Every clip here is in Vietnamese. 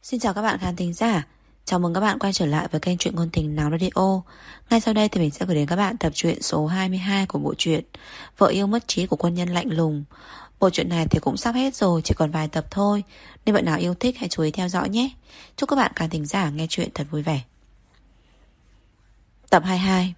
Xin chào các bạn khán thính giả. Chào mừng các bạn quay trở lại với kênh truyện ngôn tình Nào Radio. Ngay sau đây thì mình sẽ gửi đến các bạn tập truyện số 22 của bộ truyện Vợ yêu mất trí của quân nhân lạnh lùng. Bộ truyện này thì cũng sắp hết rồi, chỉ còn vài tập thôi, nên bạn nào yêu thích hãy chú ý theo dõi nhé. Chúc các bạn khán thính giả nghe truyện thật vui vẻ. Tập 22.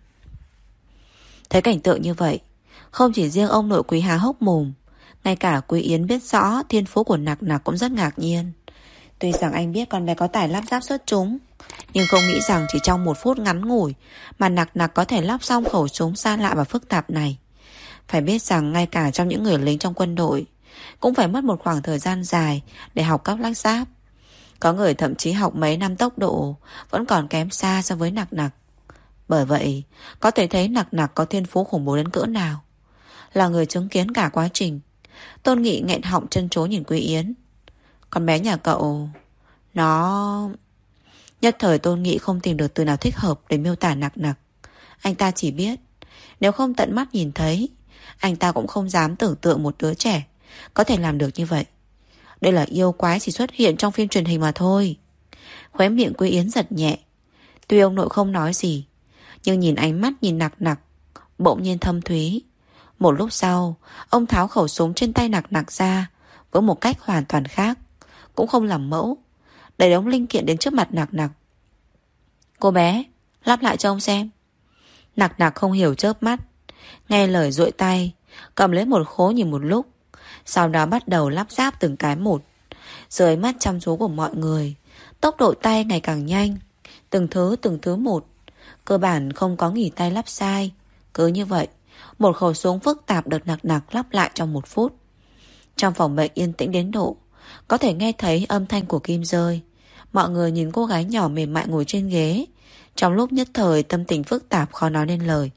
Thấy cảnh tượng như vậy, không chỉ riêng ông nội Quý há hốc mồm, ngay cả Quý Yến biết rõ thiên phú của Nặc Nặc cũng rất ngạc nhiên. Tuy rằng anh biết con bé có tài lắp ráp xuất chúng, nhưng không nghĩ rằng chỉ trong 1 phút ngắn ngủi mà Nặc Nặc có thể lắp xong khẩu súng xa lạ và phức tạp này. Phải biết rằng ngay cả trong những người lính trong quân đội cũng phải mất một khoảng thời gian dài để học các lắp ráp. Có người thậm chí học mấy năm tốc độ vẫn còn kém xa so với Nặc Nặc. Bởi vậy có thể thấy Nặc Nặc có thiên phú khủng bố đến cỡ nào. Là người chứng kiến cả quá trình, Tôn Nghị nghẹn họng chân chối nhìn Quý Yến. Con bé nhà cậu nó... Nhất thời Tôn Nghị không tìm được từ nào thích hợp để miêu tả Nặc Nặc. Anh ta chỉ biết nếu không tận mắt nhìn thấy, anh ta cũng không dám tưởng tượng một đứa trẻ có thể làm được như vậy. Đây là yêu quái chỉ xuất hiện trong phim truyền hình mà thôi. Khóe miệng Quý Yến giật nhẹ. Tuy ông nội không nói gì, nhưng nhìn ánh mắt nhìn Nặc Nặc bỗng nhiên thâm thúy. Một lúc sau, ông tháo khẩu súng trên tay Nặc Nặc ra với một cách hoàn toàn khác, cũng không làm mẫu, đẩy đống linh kiện đến trước mặt Nặc Nặc. Cô bé, lắp lại cho ông xem. Nặc Nặc không hiểu chớp mắt, nghe lời duỗi tay, cầm lấy một khối nhìn một lúc, sau đó bắt đầu lắp ráp từng cái một. Dưới mắt chăm chú của mọi người, tốc độ tay ngày càng nhanh, từng thứ một, cơ bản không có nghỉ tay lắp sai. Cứ như vậy, một khẩu súng phức tạp được Nặc Nặc lắp lại trong 1 phút. Trong phòng bệnh yên tĩnh đến độ có thể nghe thấy âm thanh của kim rơi. Mọi người nhìn cô gái nhỏ mềm mại ngồi trên ghế, trong lúc nhất thời tâm tình phức tạp khó nói nên lời.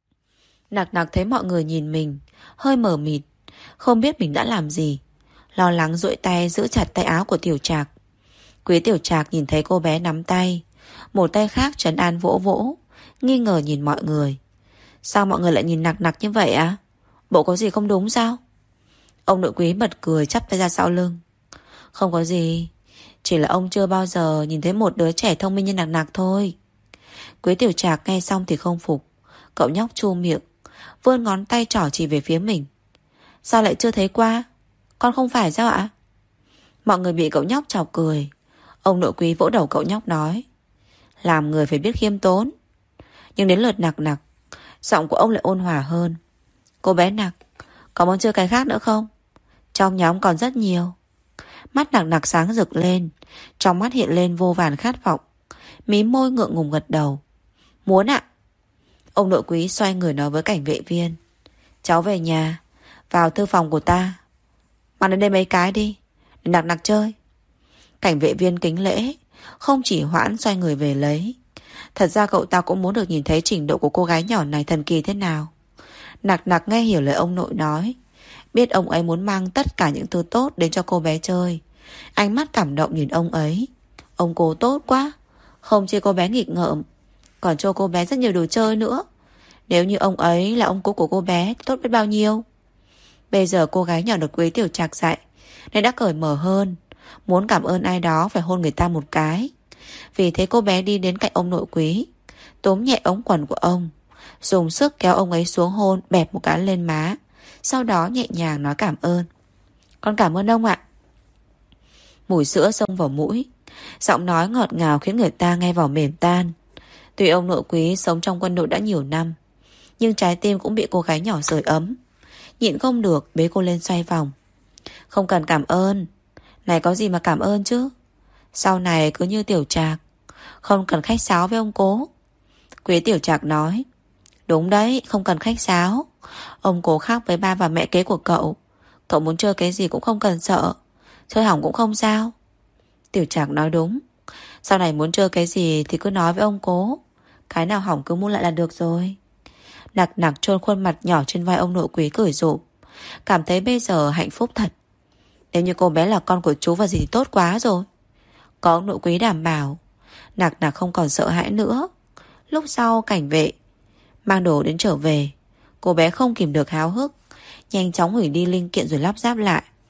Nặc Nặc thấy mọi người nhìn mình, hơi mờ mịt, không biết mình đã làm gì, lo lắng duỗi tay giữ chặt tay áo của Tiểu Trạc. Quý Tiểu Trạc nhìn thấy cô bé nắm tay, một tay khác trấn an vỗ vỗ, nghi ngờ nhìn mọi người. Sao mọi người lại nhìn Nặc Nặc như vậy á? Bộ có gì không đúng sao? Ông nội Quý bật cười chắp tay ra sau lưng. Không có gì, chỉ là ông chưa bao giờ nhìn thấy một đứa trẻ thông minh như Nặc Nặc thôi. Quý Tiểu Trạc nghe xong thì không phục. Cậu nhóc chu miệng, vươn ngón tay trỏ chỉ về phía mình. Sao lại chưa thấy qua? Con không phải sao ạ? Mọi người bị cậu nhóc chọc cười. Ông nội Quý vỗ đầu cậu nhóc nói, làm người phải biết khiêm tốn. Nhưng đến lượt Nặc Nặc, giọng của ông lại ôn hòa hơn. Cô bé Nặc, có muốn chơi cái khác nữa không? Trong nhóm còn rất nhiều. Mắt Nặc Nặc sáng rực lên, trong mắt hiện lên vô vàn khát vọng. Mím môi ngượng ngùng gật đầu. Muốn ạ. Ông nội Quý xoay người nói với cảnh vệ viên. Cháu về nhà, vào thư phòng của ta, mang đến đây mấy cái đi, để Nặc Nặc chơi. Cảnh vệ viên kính lễ, không chỉ hoãn xoay người về lấy. Thật ra cậu ta cũng muốn được nhìn thấy trình độ của cô gái nhỏ này thần kỳ thế nào. Nặc Nặc nghe hiểu lời ông nội nói, biết ông ấy muốn mang tất cả những thứ tốt đến cho cô bé chơi. Ánh mắt cảm động nhìn ông ấy. Ông cố tốt quá, không chỉ cô bé nghịch ngợm, còn cho cô bé rất nhiều đồ chơi nữa. Nếu như ông ấy là ông cố của cô bé thì tốt biết bao nhiêu. Bây giờ cô gái nhỏ được Quý Tiểu Trạc dạy nên đã cởi mở hơn, muốn cảm ơn ai đó phải hôn người ta một cái. Vì thế cô bé đi đến cạnh ông nội Quý, túm nhẹ ống quần của ông, dùng sức kéo ông ấy xuống hôn bẹp một cái lên má. Sau đó nhẹ nhàng nói cảm ơn. Con cảm ơn ông ạ. Mùi sữa xông vào mũi, giọng nói ngọt ngào khiến người ta nghe vào mềm tan. Tuy ông nội Quý sống trong quân đội đã nhiều năm, nhưng trái tim cũng bị cô gái nhỏ sưởi ấm. Nhịn không được bế cô lên xoay vòng. Không cần cảm ơn. Này có gì mà cảm ơn chứ. Sau này cứ như Tiểu Trạc, không cần khách sáo với ông cố. Quý Tiểu Trạc nói. Đúng đấy, không cần khách sáo. Ông cố khác với ba và mẹ kế của cậu. Cậu muốn chơi cái gì cũng không cần sợ, chơi hỏng cũng không sao. Tiểu Trạc nói đúng. Sau này muốn chơi cái gì thì cứ nói với ông cố, cái nào hỏng cứ mua lại là được rồi. Nặc Nặc chôn khuôn mặt nhỏ trên vai ông nội Quý cười rộ, cảm thấy bây giờ hạnh phúc thật. Nếu như cô bé là con của chú và gì thì tốt quá rồi. Có ông nội Quý đảm bảo, Nặc Nặc không còn sợ hãi nữa. Lúc sau cảnh vệ mang đồ đến trở về, cô bé không kìm được háo hức, nhanh chóng hủy đi linh kiện rồi lắp ráp lại.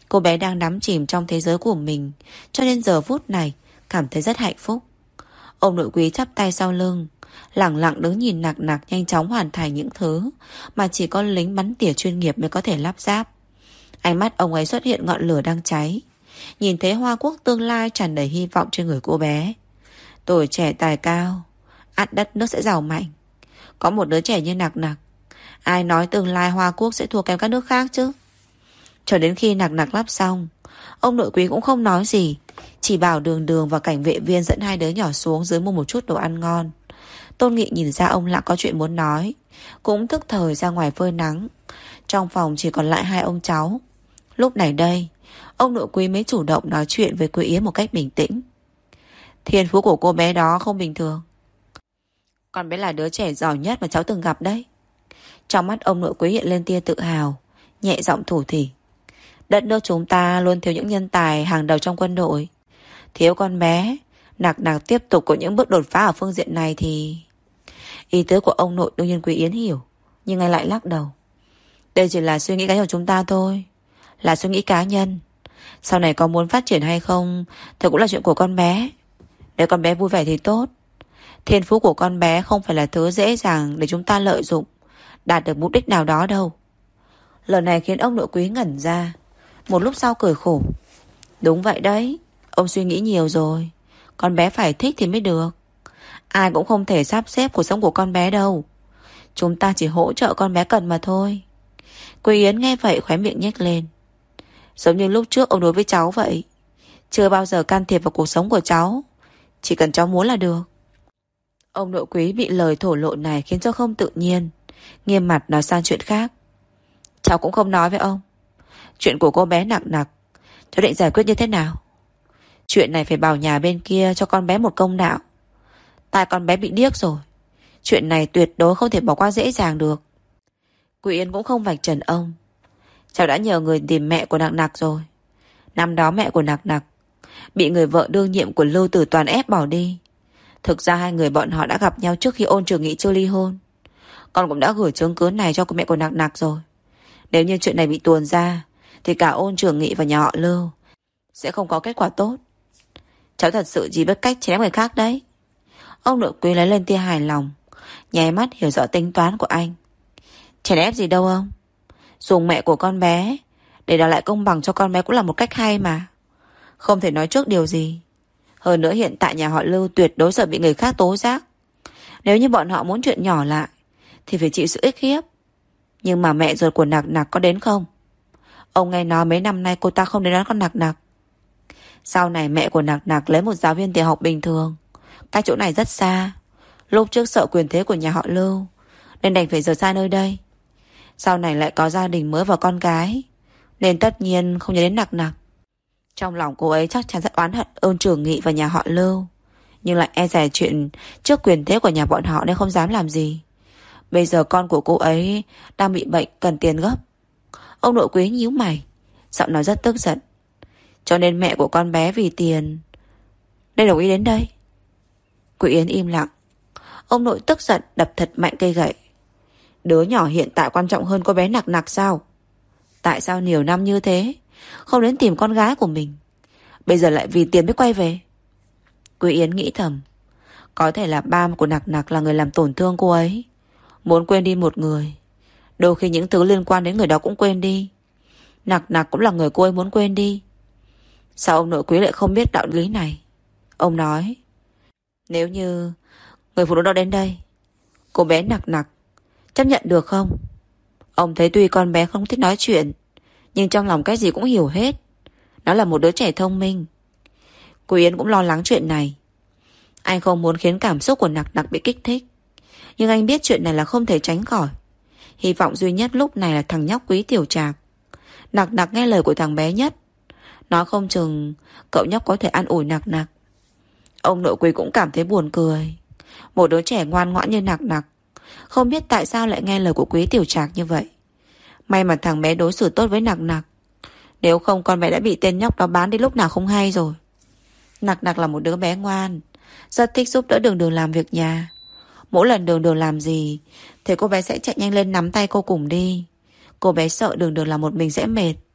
Cô bé đang đắm chìm trong thế giới của mình, cho nên giờ phút này cảm thấy rất hạnh phúc. Ông nội quý chắp tay sau lưng, lẳng lặng đứng nhìn Nặc Nặc nhanh chóng hoàn thành những thứ mà chỉ có lính bắn tỉa chuyên nghiệp mới có thể lắp ráp. Ánh mắt ông ấy xuất hiện ngọn lửa đang cháy. Nhìn thấy Hoa Quốc tương lai tràn đầy hy vọng trên người cô bé. Tuổi trẻ tài cao, ắt đất nước sẽ giàu mạnh. Có một đứa trẻ như Nặc Nặc, ai nói tương lai Hoa Quốc sẽ thua kém các nước khác chứ. Cho đến khi Nặc Nặc lắp xong, ông nội quý cũng không nói gì, chỉ bảo Đường Đường và cảnh vệ viên dẫn hai đứa nhỏ xuống dưới mua một chút đồ ăn ngon. Tôn Nghị nhìn ra ông Lạng có chuyện muốn nói, cũng tức thời ra ngoài phơi nắng. Trong phòng chỉ còn lại hai ông cháu. Lúc này đây, ông nội quý mới chủ động nói chuyện với cô Yến một cách bình tĩnh. Thiên phú của cô bé đó không bình thường. Con bé là đứa trẻ giỏi nhất mà cháu từng gặp đấy. Trong mắt ông nội quý hiện lên tia tự hào, nhẹ giọng thủ thỉ. Đất nước chúng ta luôn thiếu những nhân tài hàng đầu trong quân đội. Thiếu con bé, Nặc Nặc tiếp tục có những bước đột phá ở phương diện này thì... Ý tứ của ông nội đương nhiên Quý Yến hiểu, nhưng anh lại lắc đầu. Đây chỉ là suy nghĩ cá nhân của chúng ta thôi, là suy nghĩ cá nhân. Sau này có muốn phát triển hay không thì cũng là chuyện của con bé. Nếu con bé vui vẻ thì tốt. Thiên phú của con bé không phải là thứ dễ dàng để chúng ta lợi dụng, đạt được mục đích nào đó đâu. Lời này khiến ông nội quý ngẩn ra. Một lúc sau cười khổ. Đúng vậy đấy, ông suy nghĩ nhiều rồi. Con bé phải thích thì mới được. Ai cũng không thể sắp xếp cuộc sống của con bé đâu. Chúng ta chỉ hỗ trợ con bé cần mà thôi. Quý Yến nghe vậy khóe miệng nhếch lên. Giống như lúc trước ông đối với cháu vậy. Chưa bao giờ can thiệp vào cuộc sống của cháu. Chỉ cần cháu muốn là được. Ông nội quý bị lời thổ lộ này khiến cho không tự nhiên, nghiêm mặt nói sang chuyện khác. Cháu cũng không nói với ông. Chuyện của cô bé Nặc Nặc, cháu định giải quyết như thế nào? Chuyện này phải bảo nhà bên kia cho con bé một công đạo. Tai con bé bị điếc rồi. Chuyện này tuyệt đối không thể bỏ qua dễ dàng được. Quý Yên cũng không vạch trần ông. Cháu đã nhờ người tìm mẹ của Nặc Nặc rồi. Năm đó mẹ của Nặc Nặc bị người vợ đương nhiệm của Lưu Tử Toàn ép bỏ đi. Thực ra hai người bọn họ đã gặp nhau trước khi Ôn Trường Nghị chưa ly hôn. Con cũng đã gửi chứng cứ này cho mẹ của Nặc Nặc rồi. Nếu như chuyện này bị tuồn ra thì cả Ôn Trường Nghị và nhà họ Lưu sẽ không có kết quả tốt. Cháu thật sự chỉ biết cách chém người khác đấy. Ông nội quý lấy lên tia hài lòng, nháy mắt hiểu rõ tính toán của anh. Chèn ép gì đâu ông. Dùng mẹ của con bé để đòi lại công bằng cho con bé cũng là một cách hay mà. Không thể nói trước điều gì. Hơn nữa hiện tại nhà họ Lưu tuyệt đối sợ bị người khác tố giác. Nếu như bọn họ muốn chuyện nhỏ lại thì phải chịu sự ức hiếp. Nhưng mà mẹ ruột của Nặc Nặc có đến không? Ông nghe nói mấy năm nay cô ta không đến đón con Nặc Nặc. Sau này mẹ của Nặc Nặc lấy một giáo viên tiểu học bình thường. Cách chỗ này rất xa. Lúc trước sợ quyền thế của nhà họ Lưu nên đành phải rời xa nơi đây. Sau này lại có gia đình mới và con gái, nên tất nhiên không nhớ đến Nặc Nặc. Trong lòng cô ấy chắc chắn rất oán hận Ôn Trường Nghị và nhà họ Lưu, nhưng lại e dè chuyện trước quyền thế của nhà bọn họ nên không dám làm gì. Bây giờ con của cô ấy đang bị bệnh cần tiền gấp. Ông nội quý nhíu mày, giọng nói rất tức giận. Cho nên mẹ của con bé vì tiền nên đồng ý đến đây. Quý Yến im lặng. Ông nội tức giận đập thật mạnh cây gậy. Đứa nhỏ hiện tại quan trọng hơn cô bé Nặc Nặc sao? Tại sao nhiều năm như thế không đến tìm con gái của mình, bây giờ lại vì tiền mới quay về? Quý Yến nghĩ thầm. Có thể là ba của Nặc Nặc là người làm tổn thương cô ấy, muốn quên đi một người. Đôi khi những thứ liên quan đến người đó cũng quên đi. Nặc Nặc cũng là người cô ấy muốn quên đi. Sao ông nội quý lại không biết đạo lý này? Ông nói, nếu như người phụ nữ đó đến đây, cô bé Nặc Nặc chấp nhận được không? Ông thấy tuy con bé không thích nói chuyện, nhưng trong lòng cái gì cũng hiểu hết. Nó là một đứa trẻ thông minh. Quý Yến cũng lo lắng chuyện này. Anh không muốn khiến cảm xúc của Nặc Nặc bị kích thích, nhưng anh biết chuyện này là không thể tránh khỏi. Hy vọng duy nhất lúc này là thằng nhóc Quý Tiểu Trạc. Nặc Nặc nghe lời của thằng bé nhất. Nói không chừng cậu nhóc có thể an ủi Nặc Nặc. Ông nội Quý cũng cảm thấy buồn cười. Một đứa trẻ ngoan ngoãn như Nặc Nặc không biết tại sao lại nghe lời của Quý Tiểu Trạc như vậy. May mà thằng bé đối xử tốt với Nặc Nặc, nếu không con bé đã bị tên nhóc đó bán đi lúc nào không hay rồi. Nặc Nặc là một đứa bé ngoan, rất thích giúp đỡ Đường Đường làm việc nhà. Mỗi lần Đường Đường làm gì thì cô bé sẽ chạy nhanh lên nắm tay cô cùng đi. Cô bé sợ Đường Đường làm một mình sẽ mệt.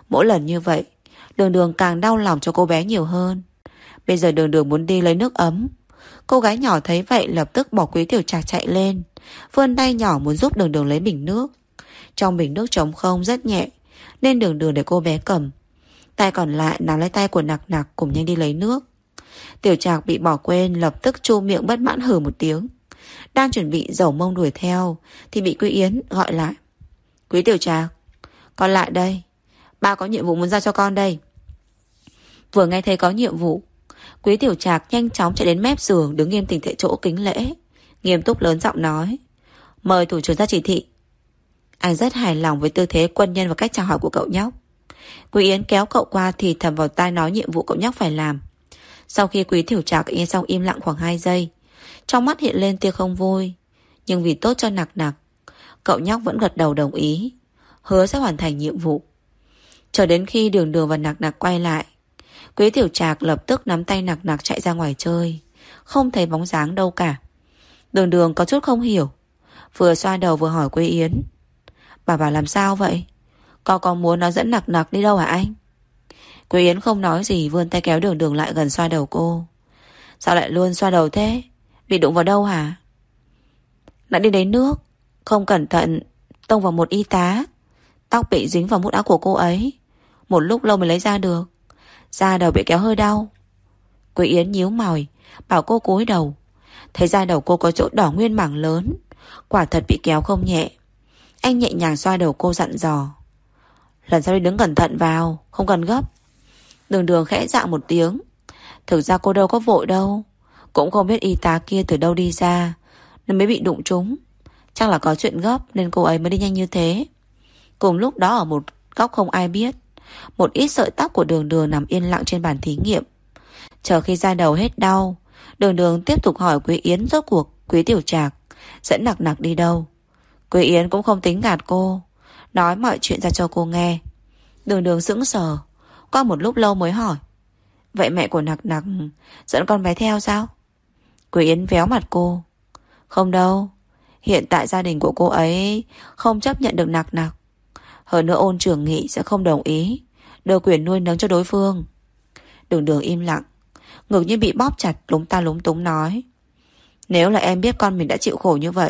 Mỗi lần như vậy, Đường Đường càng đau lòng cho cô bé nhiều hơn. Bây giờ Đường Đường muốn đi lấy nước ấm. Cô gái nhỏ thấy vậy lập tức bỏ Quý Tiểu Trạc chạy lên, vươn tay nhỏ muốn giúp Đường Đường lấy bình nước. Trong bình nước trống không rất nhẹ, nên Đường Đường để cô bé cầm. Tay còn lại nắm lấy tay của Nặc Nặc cùng nhanh đi lấy nước. Tiểu Trạc bị bỏ quên lập tức chu miệng bất mãn hừ một tiếng. Đang chuẩn bị dẩu mông đuổi theo thì bị Quý Yến gọi lại. Quý Tiểu Trạc, con lại đây. Ba có nhiệm vụ muốn giao cho con đây. Vừa nghe thấy có nhiệm vụ, Quý Tiểu Trạc nhanh chóng chạy đến mép giường, đứng nghiêm chỉnh tại chỗ kính lễ, nghiêm túc lớn giọng nói: Mời thủ trưởng ra chỉ thị. Anh rất hài lòng với tư thế quân nhân và cách chào hỏi của cậu nhóc. Quý Yến kéo cậu qua thì thầm vào tai nói nhiệm vụ cậu nhóc phải làm. Sau khi Quý Tiểu Trạc nghe xong im lặng khoảng 2 giây, trong mắt hiện lên tia không vui, nhưng vì tốt cho Nặc Nặc, cậu nhóc vẫn gật đầu đồng ý, hứa sẽ hoàn thành nhiệm vụ. Chờ đến khi Đường Đường và Nặc Nặc quay lại, Quý Tiểu Trạc lập tức nắm tay Nặc Nặc chạy ra ngoài chơi, không thấy bóng dáng đâu cả. Đường Đường có chút không hiểu, vừa xoa đầu vừa hỏi Quý Yến: Bà bảo làm sao vậy? Con có muốn nó dẫn Nặc Nặc đi đâu hả anh? Quý Yến không nói gì, vươn tay kéo Đường Đường lại gần xoa đầu cô. Sao lại luôn xoa đầu thế? Bị đụng vào đâu hả? Đã đi lấy nước, không cẩn thận tông vào một y tá. Tóc bị dính vào mút áo của cô ấy, một lúc lâu mới lấy ra được. Da đầu bị kéo hơi đau. Quý Yến nhíu mày, bảo cô cúi đầu. Thấy da đầu cô có chỗ đỏ nguyên mảng lớn, quả thật bị kéo không nhẹ. Anh nhẹ nhàng xoa đầu cô dặn dò: Lần sau đi đứng cẩn thận vào, không cần gấp. Đường Đường khẽ dạ một tiếng. Thực ra cô đâu có vội đâu, cũng không biết y tá kia từ đâu đi ra nên mới bị đụng trúng. Chắc là có chuyện gấp nên cô ấy mới đi nhanh như thế. Cùng lúc đó ở một góc không ai biết, một ít sợi tóc của Đường Đường nằm yên lặng trên bàn thí nghiệm. Chờ khi da đầu hết đau, Đường Đường tiếp tục hỏi Quý Yến rốt cuộc Quý Tiểu Trạc dẫn Nặc Nặc đi đâu. Quý Yến cũng không tính gạt cô, nói mọi chuyện ra cho cô nghe. Đường Đường sững sờ, qua một lúc lâu mới hỏi: Vậy mẹ của Nặc Nặc dẫn con bé theo sao? Quý Yến véo mặt cô: Không đâu, hiện tại gia đình của cô ấy không chấp nhận được Nặc Nặc. Hơn nữa Ôn trưởng nghị sẽ không đồng ý đưa quyền nuôi nấng cho đối phương. Đường Đường im lặng, ngực như bị bóp chặt, lúng ta lúng túng nói: Nếu là em biết con mình đã chịu khổ như vậy,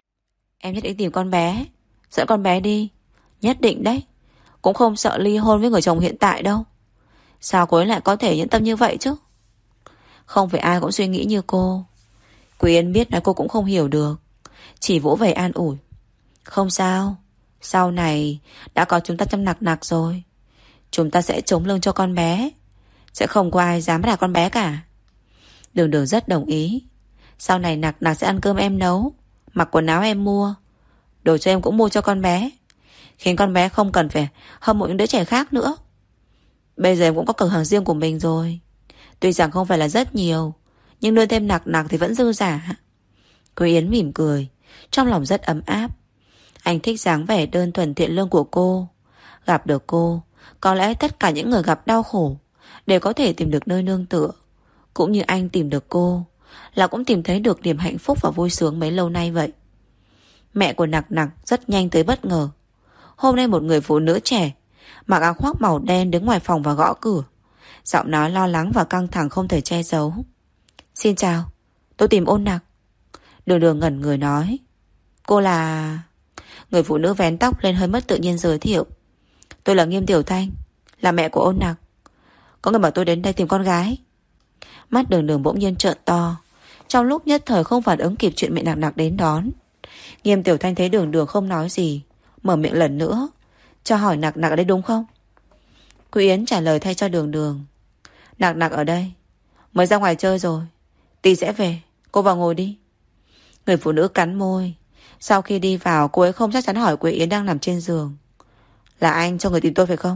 em nhất định tìm con bé, dẫn con bé đi. Nhất định đấy, cũng không sợ ly hôn với người chồng hiện tại đâu. Sao cô ấy lại có thể nhẫn tâm như vậy chứ? Không phải ai cũng suy nghĩ như cô. Quý Yến biết là cô cũng không hiểu được, chỉ vỗ về an ủi: Không sao, sau này đã có chúng ta chăm Nặc Nặc rồi, chúng ta sẽ chống lưng cho con bé, sẽ không có ai dám bắt nạt con bé cả. Đường Đường rất đồng ý. Sau này Nặc Nặc sẽ ăn cơm em nấu, mặc quần áo em mua, đồ cho em cũng mua cho con bé, khiến con bé không cần phải hâm mộ những đứa trẻ khác nữa. Bây giờ em cũng có cửa hàng riêng của mình rồi, tuy rằng không phải là rất nhiều, nhưng nuôi thêm Nặc Nặc thì vẫn dư giả. Quý Yến mỉm cười, trong lòng rất ấm áp. Anh thích dáng vẻ đơn thuần thiện lương của cô. Gặp được cô, có lẽ tất cả những người gặp đau khổ đều có thể tìm được nơi nương tựa. Cũng như anh tìm được cô, là cũng tìm thấy được niềm hạnh phúc và vui sướng mấy lâu nay vậy. Mẹ của Nặc Nặc rất nhanh tới bất ngờ. Hôm nay một người phụ nữ trẻ mặc áo khoác màu đen đứng ngoài phòng và gõ cửa, giọng nói lo lắng và căng thẳng không thể che giấu. Xin chào, tôi tìm Ôn Nặc. Đường Đường ngẩn người nói: Cô là... Người phụ nữ vén tóc lên hơi mất tự nhiên giới thiệu: Tôi là Nghiêm Tiểu Thanh, là mẹ của Ôn Nặc. Có người bảo tôi đến đây tìm con gái. Mắt Đường Đường bỗng nhiên trợn to, trong lúc nhất thời không phản ứng kịp chuyện mẹ Nặc Nặc đến đón. Nghiêm Tiểu Thanh thấy Đường Đường không nói gì, mở miệng lần nữa: Cho hỏi Nặc Nặc ở đây đúng không? Quý Yến trả lời thay cho Đường Đường: Nặc Nặc ở đây, mới ra ngoài chơi rồi, tí sẽ về, cô vào ngồi đi. Người phụ nữ cắn môi. Sau khi đi vào, cô ấy không chắc chắn hỏi Quý Yến đang nằm trên giường: Là anh cho người tìm tôi phải không?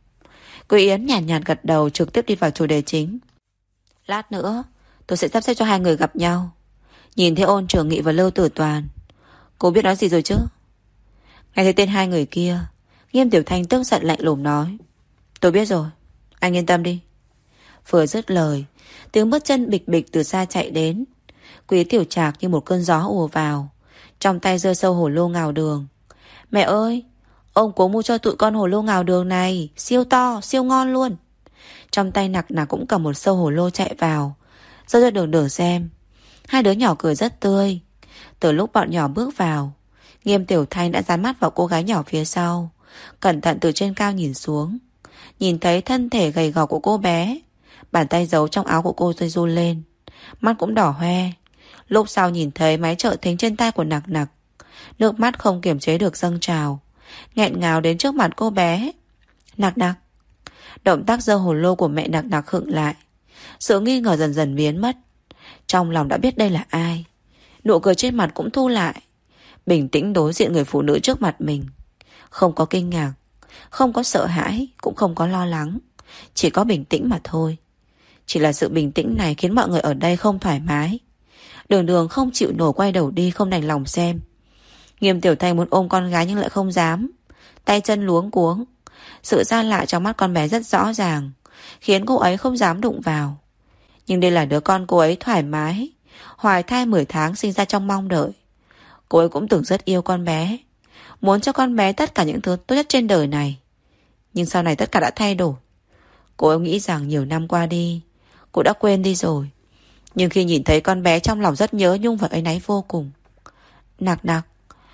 Quý Yến nhàn nhạt gật đầu, trực tiếp đi vào chủ đề chính: Lát nữa tôi sẽ sắp xếp cho hai người gặp nhau. Nhìn thấy Ôn trưởng nghị và Lưu Tử Toàn, cô biết nói gì rồi chứ? Nghe thấy tên hai người kia, Nghiêm Tiểu Thanh tức giận lạnh lùng nói: Tôi biết rồi, anh yên tâm đi. Vừa dứt lời, tiếng bước chân bịch bịch từ xa chạy đến. Quý Tiểu Trạc như một cơn gió ùa vào, trong tay giơ sâu hổ lô ngào đường: Mẹ ơi, Ông cố mua cho tụi con hồ lô ngào đường này, siêu to, siêu ngon luôn. Trong tay Nặc Nặc cũng cầm một sâu hồ lô chạy vào, giơ cho Đường Đường xem. Hai đứa nhỏ cười rất tươi. Từ lúc bọn nhỏ bước vào, Nghiêm Tiểu Thanh đã dán mắt vào cô gái nhỏ phía sau, cẩn thận từ trên cao nhìn xuống. Nhìn thấy thân thể gầy gò của cô bé, bàn tay giấu trong áo của cô rơi run lên, mắt cũng đỏ hoe. Lúc sau nhìn thấy máy trợ thính trên tay của Nặc Nặc, nước mắt không kiềm chế được dâng trào, nghẹn ngào đến trước mặt cô bé. Nặc Nặc. Động tác giơ hồ lô của mẹ Nặc Nặc khựng lại. Sự nghi ngờ dần dần biến mất. Trong lòng đã biết đây là ai. Nụ cười trên mặt cũng thu lại, bình tĩnh đối diện người phụ nữ trước mặt mình. Không có kinh ngạc, không có sợ hãi, cũng không có lo lắng, chỉ có bình tĩnh mà thôi. Chỉ là sự bình tĩnh này khiến mọi người ở đây không thoải mái. Đường Đường không chịu nổi quay đầu đi, không đành lòng xem. Nghiêm Tiểu Thanh muốn ôm con gái nhưng lại không dám, tay chân luống cuống. Sự xa lạ trong mắt con bé rất rõ ràng, khiến cô ấy không dám đụng vào. Nhưng đây là đứa con cô ấy thoải mái, hoài thai 10 tháng sinh ra trong mong đợi. Cô ấy cũng từng rất yêu con bé, muốn cho con bé tất cả những thứ tốt nhất trên đời này. Nhưng sau này tất cả đã thay đổi. Cô ấy nghĩ rằng nhiều năm qua đi, cô đã quên đi rồi. Nhưng khi nhìn thấy con bé, trong lòng rất nhớ nhung và áy náy vô cùng. Nặc Nặc,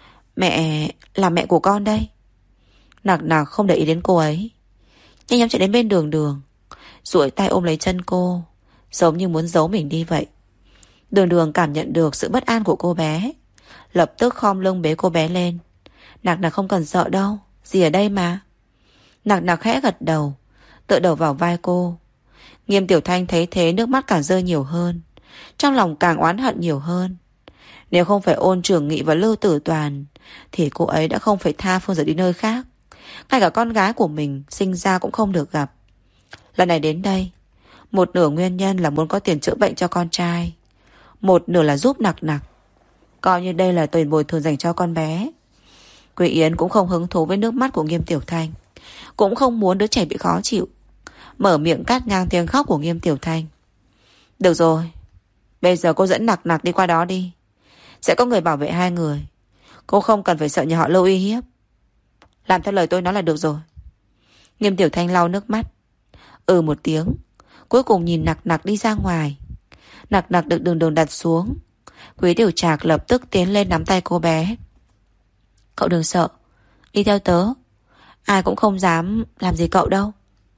mẹ là mẹ của con đây. Nặc Nặc không để ý đến cô ấy, nhanh chóng chạy đến bên Đường Đường, duỗi tay ôm lấy chân cô, giống như muốn giấu mình đi vậy. Đường Đường cảm nhận được sự bất an của cô bé, lập tức khom lưng bế cô bé lên. Nặc Nặc không cần sợ đâu, dì ở đây mà. Nặc Nặc khẽ gật đầu, tựa đầu vào vai cô. Nghiêm Tiểu Thanh thấy thế, nước mắt càng rơi nhiều hơn, trong lòng càng oán hận nhiều hơn. Nếu không phải Ôn Trường Nghị và Lưu Tử Toàn, thì cô ấy đã không phải tha phương rời đi nơi khác. Ngay cả con gái của mình sinh ra cũng không được gặp. Lần này đến đây, một nửa nguyên nhân là muốn có tiền chữa bệnh cho con trai, một nửa là giúp Nặc Nặc, coi như đây là tiền bồi thường dành cho con bé. Quý Yến cũng không hứng thú với nước mắt của Nghiêm Tiểu Thanh, cũng không muốn đứa trẻ bị khó chịu, mở miệng cắt ngang tiếng khóc của Nghiêm Tiểu Thanh. Được rồi, bây giờ cô dẫn Nặc Nặc đi qua đó đi, sẽ có người bảo vệ hai người. Cô không cần phải sợ nhà họ Lưu uy hiếp, làm theo lời tôi nói là được rồi. Nghiêm Tiểu Thanh lau nước mắt, một tiếng, cuối cùng nhìn Nặc Nặc đi ra ngoài. Nặc Nặc được Đường Đường đặt xuống. Quý Tiểu Trạc lập tức tiến lên nắm tay cô bé. Cậu đừng sợ, đi theo tớ, ai cũng không dám làm gì cậu đâu.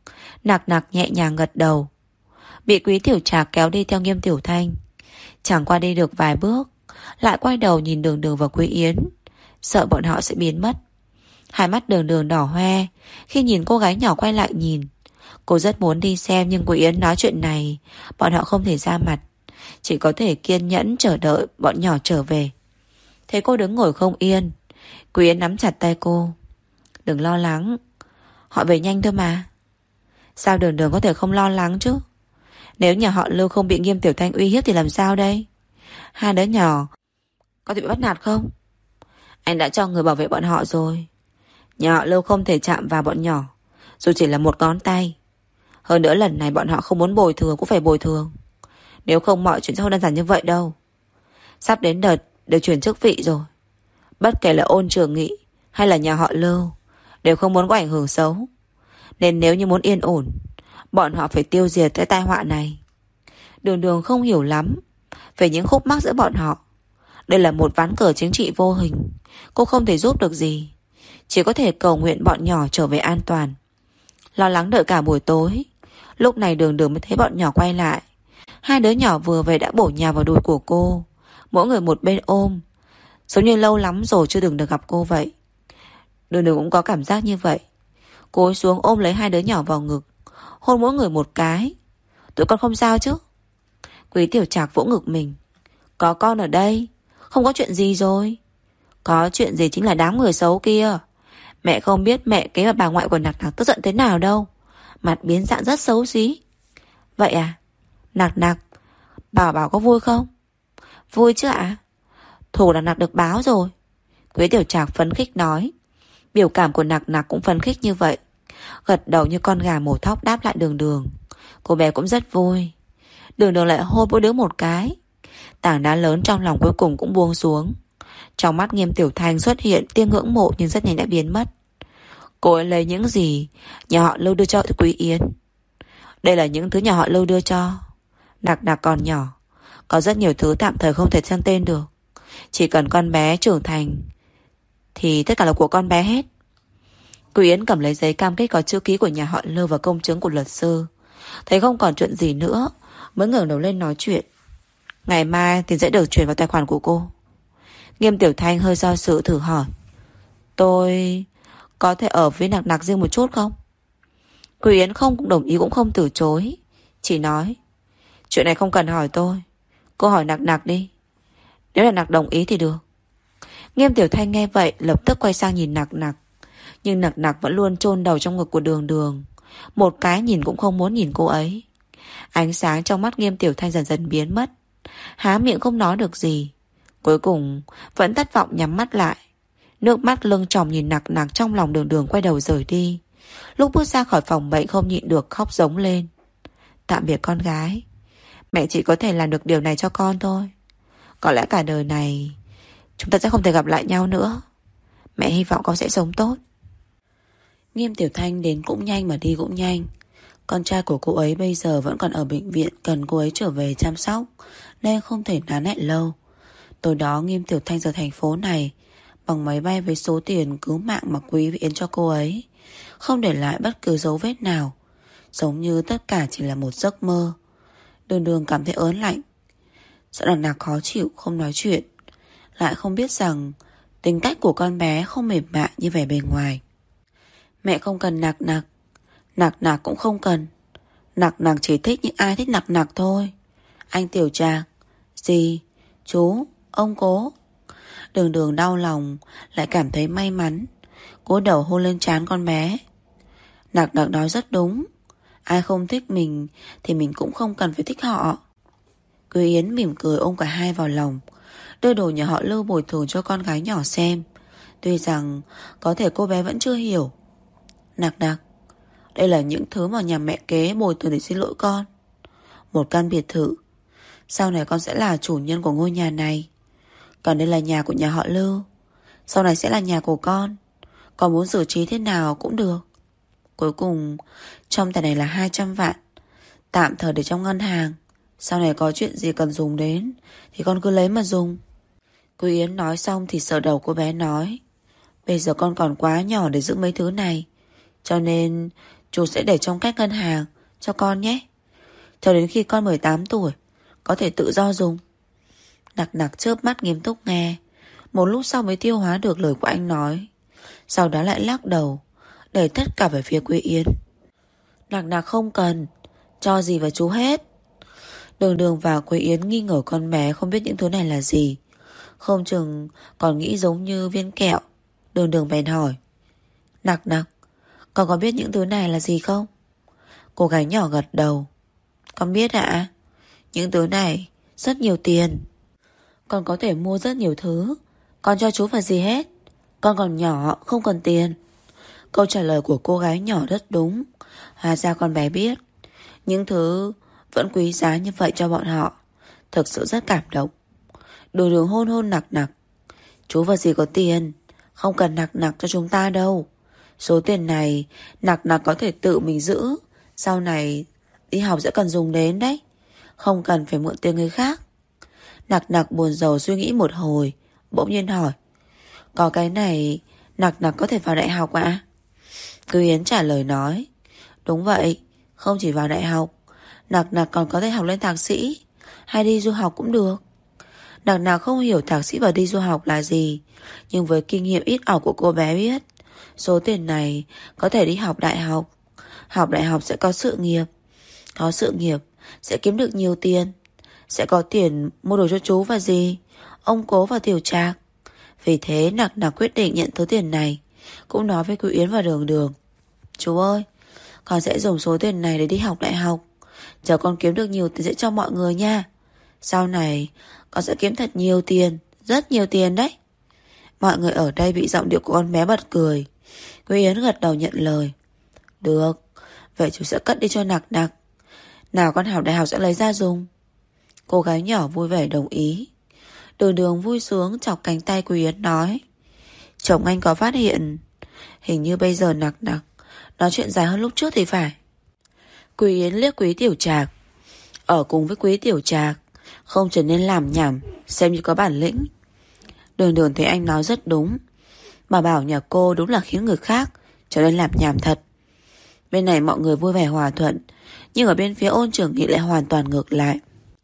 Nặc Nặc nhẹ nhàng gật đầu, bị Quý Tiểu Trạc kéo đi theo Nghiêm Tiểu Thanh. Chẳng qua đi được vài bước, lại quay đầu nhìn Đường Đường và Quý Yến, sợ bọn họ sẽ biến mất. Hai mắt Đường Đường đỏ hoe khi nhìn cô gái nhỏ quay lại nhìn. Cô rất muốn đi xem, nhưng Quý Yến nói chuyện này bọn họ không thể ra mặt, chỉ có thể kiên nhẫn chờ đợi bọn nhỏ trở về. Thấy cô đứng ngồi không yên, Quý Yến nắm chặt tay cô. Đừng lo lắng, họ về nhanh thôi mà. Sao Đường Đường có thể không lo lắng chứ? Nếu nhà họ Lưu không bị Nghiêm Tiểu Thanh uy hiếp thì làm sao đây? Hai đứa nhỏ có thể bị bắt nạt không? Anh đã cho người bảo vệ bọn họ rồi. Nhà họ Lưu không thể chạm vào bọn nhỏ, dù chỉ là một ngón tay. Hơn nữa lần này bọn họ không muốn bồi thường cũng phải bồi thường. Nếu không mọi chuyện sẽ không đơn giản như vậy đâu. Sắp đến đợt được chuyển chức vị rồi. Bất kể là Ôn Trường Nghị hay là nhà họ Lưu đều không muốn có ảnh hưởng xấu. Nên nếu như muốn yên ổn, bọn họ phải tiêu diệt cái tai họa này. Đường Đường không hiểu lắm về những khúc mắc giữa bọn họ. Đây là một ván cờ chính trị vô hình, cô không thể giúp được gì, chỉ có thể cầu nguyện bọn nhỏ trở về an toàn. Lo lắng đợi cả buổi tối, lúc này Đường Đường mới thấy bọn nhỏ quay lại. Hai đứa nhỏ vừa về đã bổ nhào vào đùi của cô, mỗi người một bên ôm, giống như lâu lắm rồi chưa từng được gặp cô vậy. Đường Đường cũng có cảm giác như vậy. Cô ấy xuống ôm lấy hai đứa nhỏ vào ngực, hôn mỗi người một cái. Tụi con không sao chứ? Quý Tiểu Trạc vỗ ngực mình. Có con ở đây, không có chuyện gì rồi. Có chuyện gì chính là đám người xấu kia. Mẹ không biết mẹ kế và bà ngoại của Nặc Nặc tức giận thế nào đâu, mặt biến dạng rất xấu xí. Vậy à? Nặc Nặc, bảo có vui không? Vui chứ ạ. Thù Nặc Nặc được báo rồi. Quý Tiểu Trạc phấn khích nói. Biểu cảm của Nặc Nặc cũng phấn khích như vậy, gật đầu như con gà mổ thóc đáp lại Đường Đường. Cô bé cũng rất vui. Đường Đường lại hôn mỗi đứa một cái. Tảng đá lớn trong lòng cuối cùng cũng buông xuống. Trong mắt Nghiêm Tiểu Thanh xuất hiện tia ngưỡng mộ nhưng rất nhanh đã biến mất. Cô ấy lấy những gì nhà họ Lưu đưa cho Quý Yến? Đây là những thứ nhà họ Lưu đưa cho. Nặc Nặc còn nhỏ, có rất nhiều thứ tạm thời không thể sang tên được. Chỉ cần con bé trưởng thành thì tất cả là của con bé hết. Quý Yến cầm lấy giấy cam kết có chữ ký của nhà họ Lưu và công chứng của luật sư. Thấy không còn chuyện gì nữa, mới ngẩng đầu lên nói chuyện. Ngày mai tiền sẽ được chuyển vào tài khoản của cô. Nghiêm Tiểu Thanh hơi do dự thử hỏi. Tôi có thể ở với Nặc Nặc riêng một chút không? Quý Yến không đồng ý cũng không từ chối, chỉ nói chuyện này không cần hỏi tôi, cô hỏi Nặc Nặc đi. Nếu là Nặc đồng ý thì được. Nghiêm Tiểu Thanh nghe vậy lập tức quay sang nhìn Nặc Nặc. Nhưng Nặc Nặc vẫn luôn chôn đầu trong ngực của Đường Đường, một cái nhìn cũng không muốn nhìn cô ấy. Ánh sáng trong mắt Nghiêm Tiểu Thanh dần dần biến mất, há miệng không nói được gì. Cuối cùng vẫn thất vọng nhắm mắt lại. Nước mắt lưng tròng nhìn Nặc Nặc, trong lòng Đường Đường quay đầu rời đi. Lúc bước ra khỏi phòng bệnh không nhịn được khóc giống lên. Tạm biệt con gái, mẹ chỉ có thể làm được điều này cho con thôi. Có lẽ cả đời này chúng ta sẽ không thể gặp lại nhau nữa. Mẹ hy vọng con sẽ sống tốt. Nghiêm Tiểu Thanh đến cũng nhanh mà đi cũng nhanh. Con trai của cô ấy bây giờ vẫn còn ở bệnh viện, cần cô ấy trở về chăm sóc, nên không thể nán lại lâu. Tối đó Nghiêm Tiểu Thanh rời thành phố này bằng máy bay với số tiền cứu mạng mà Quý Yến cho cô ấy, không để lại bất cứ dấu vết nào, giống như tất cả chỉ là một giấc mơ. Đường Đường cảm thấy ớn lạnh, sợ Nặc Nặc khó chịu không nói chuyện, lại không biết rằng tính cách của con bé không mềm mại như vẻ bề ngoài. Mẹ không cần Nặc Nặc, Nặc Nặc cũng không cần. Nặc Nặc chỉ thích những ai thích Nặc Nặc thôi. Anh Tiểu Trạc, dì, chú, ông cố. Đường Đường đau lòng, lại cảm thấy may mắn, cúi đầu hôn lên trán con bé. Nặc Nặc nói rất đúng, ai không thích mình thì mình cũng không cần phải thích họ. Quý Yến mỉm cười ôm cả hai vào lòng, đưa đồ nhà họ Lưu bồi thường cho con gái nhỏ xem. Tuy rằng có thể cô bé vẫn chưa hiểu. Nặc Nặc, đây là những thứ mà nhà mẹ kế bồi thường để xin lỗi con. Một căn biệt thự, sau này con sẽ là chủ nhân của ngôi nhà này. Còn đây là nhà của nhà họ Lưu, sau này sẽ là nhà của con. Con muốn xử trí thế nào cũng được. Cuối cùng trong tài này là 200 vạn, tạm thời để trong ngân hàng, sau này có chuyện gì cần dùng đến thì con cứ lấy mà dùng. Quý Yến nói xong thì sờ đầu cô bé nói, bây giờ con còn quá nhỏ để giữ mấy thứ này, cho nên chú sẽ để trong các ngân hàng cho con nhé. Cho đến khi con 18 tuổi có thể tự do dùng. Nặc Nặc chớp mắt nghiêm túc nghe, một lúc sau mới tiêu hóa được lời của anh nói. Sau đó lại lắc đầu, đẩy tất cả về phía Quý Yến. Nặc Nặc không cần, cho gì vào chú hết. Đường Đường và Quý Yến nghi ngờ con bé không biết những thứ này là gì, không chừng còn nghĩ giống như viên kẹo. Đường Đường bèn hỏi, Nặc Nặc, con có biết những thứ này là gì không? Cô gái nhỏ gật đầu. Con biết ạ. Những thứ này rất nhiều tiền, con có thể mua rất nhiều thứ. Con cho chú phải gì hết, con còn nhỏ không cần tiền. Câu trả lời của cô gái nhỏ rất đúng. Hóa ra con bé biết những thứ vẫn quý giá như vậy cho bọn họ. Thực sự rất cảm động. Đường Đường hôn hôn Nặc Nặc. Chú và dì có tiền, không cần Nặc Nặc cho chúng ta đâu. Số tiền này Nặc Nặc có thể tự mình giữ, sau này đi học sẽ cần dùng đến đấy, không cần phải mượn tiền người khác. Nặc Nặc buồn rầu suy nghĩ một hồi, bỗng nhiên hỏi, có cái này Nặc Nặc có thể vào đại học ạ? Quý Yến trả lời nói, đúng vậy, không chỉ vào đại học, Nặc Nặc còn có thể học lên thạc sĩ, hay đi du học cũng được. Nặc Nặc không hiểu thạc sĩ và đi du học là gì, nhưng với kinh nghiệm ít ỏi của cô bé biết, số tiền này có thể đi học đại học. Học đại học sẽ có sự nghiệp, có sự nghiệp sẽ kiếm được nhiều tiền, sẽ có tiền mua đồ cho chú và dì, ông cố và Tiểu Trạc. Vì thế Nặc Nặc quyết định nhận số tiền này, cũng nói với Quý Yến và Đường Đường, chú ơi, con sẽ dùng số tiền này để đi học đại học. Chờ con kiếm được nhiều tiền sẽ cho mọi người nha. Sau này con sẽ kiếm thật nhiều tiền, rất nhiều tiền đấy. Mọi người ở đây bị giọng điệu của con bé bật cười. Quý Yến gật đầu nhận lời. Được, vậy chú sẽ cất đi cho Nặc Nặc. Nào con học đại học sẽ lấy ra dùng. Cô gái nhỏ vui vẻ đồng ý. Đường Đường vui sướng chọc cánh tay Quý Yến nói, chồng anh có phát hiện Hình như bây giờ Nặc Nặc nói chuyện dài hơn lúc trước thì phải. Quý Yến liếc Quý Tiểu Trạc. Ở cùng với Quý Tiểu Trạc không trở nên làm nhảm, xem như có bản lĩnh. Đường Đường thấy anh nói rất đúng, mà bảo nhà cô đúng là khiến người khác trở nên làm nhảm thật. Bên này mọi người vui vẻ hòa thuận, nhưng ở bên phía Ôn Trường Nghị lại hoàn toàn ngược lại.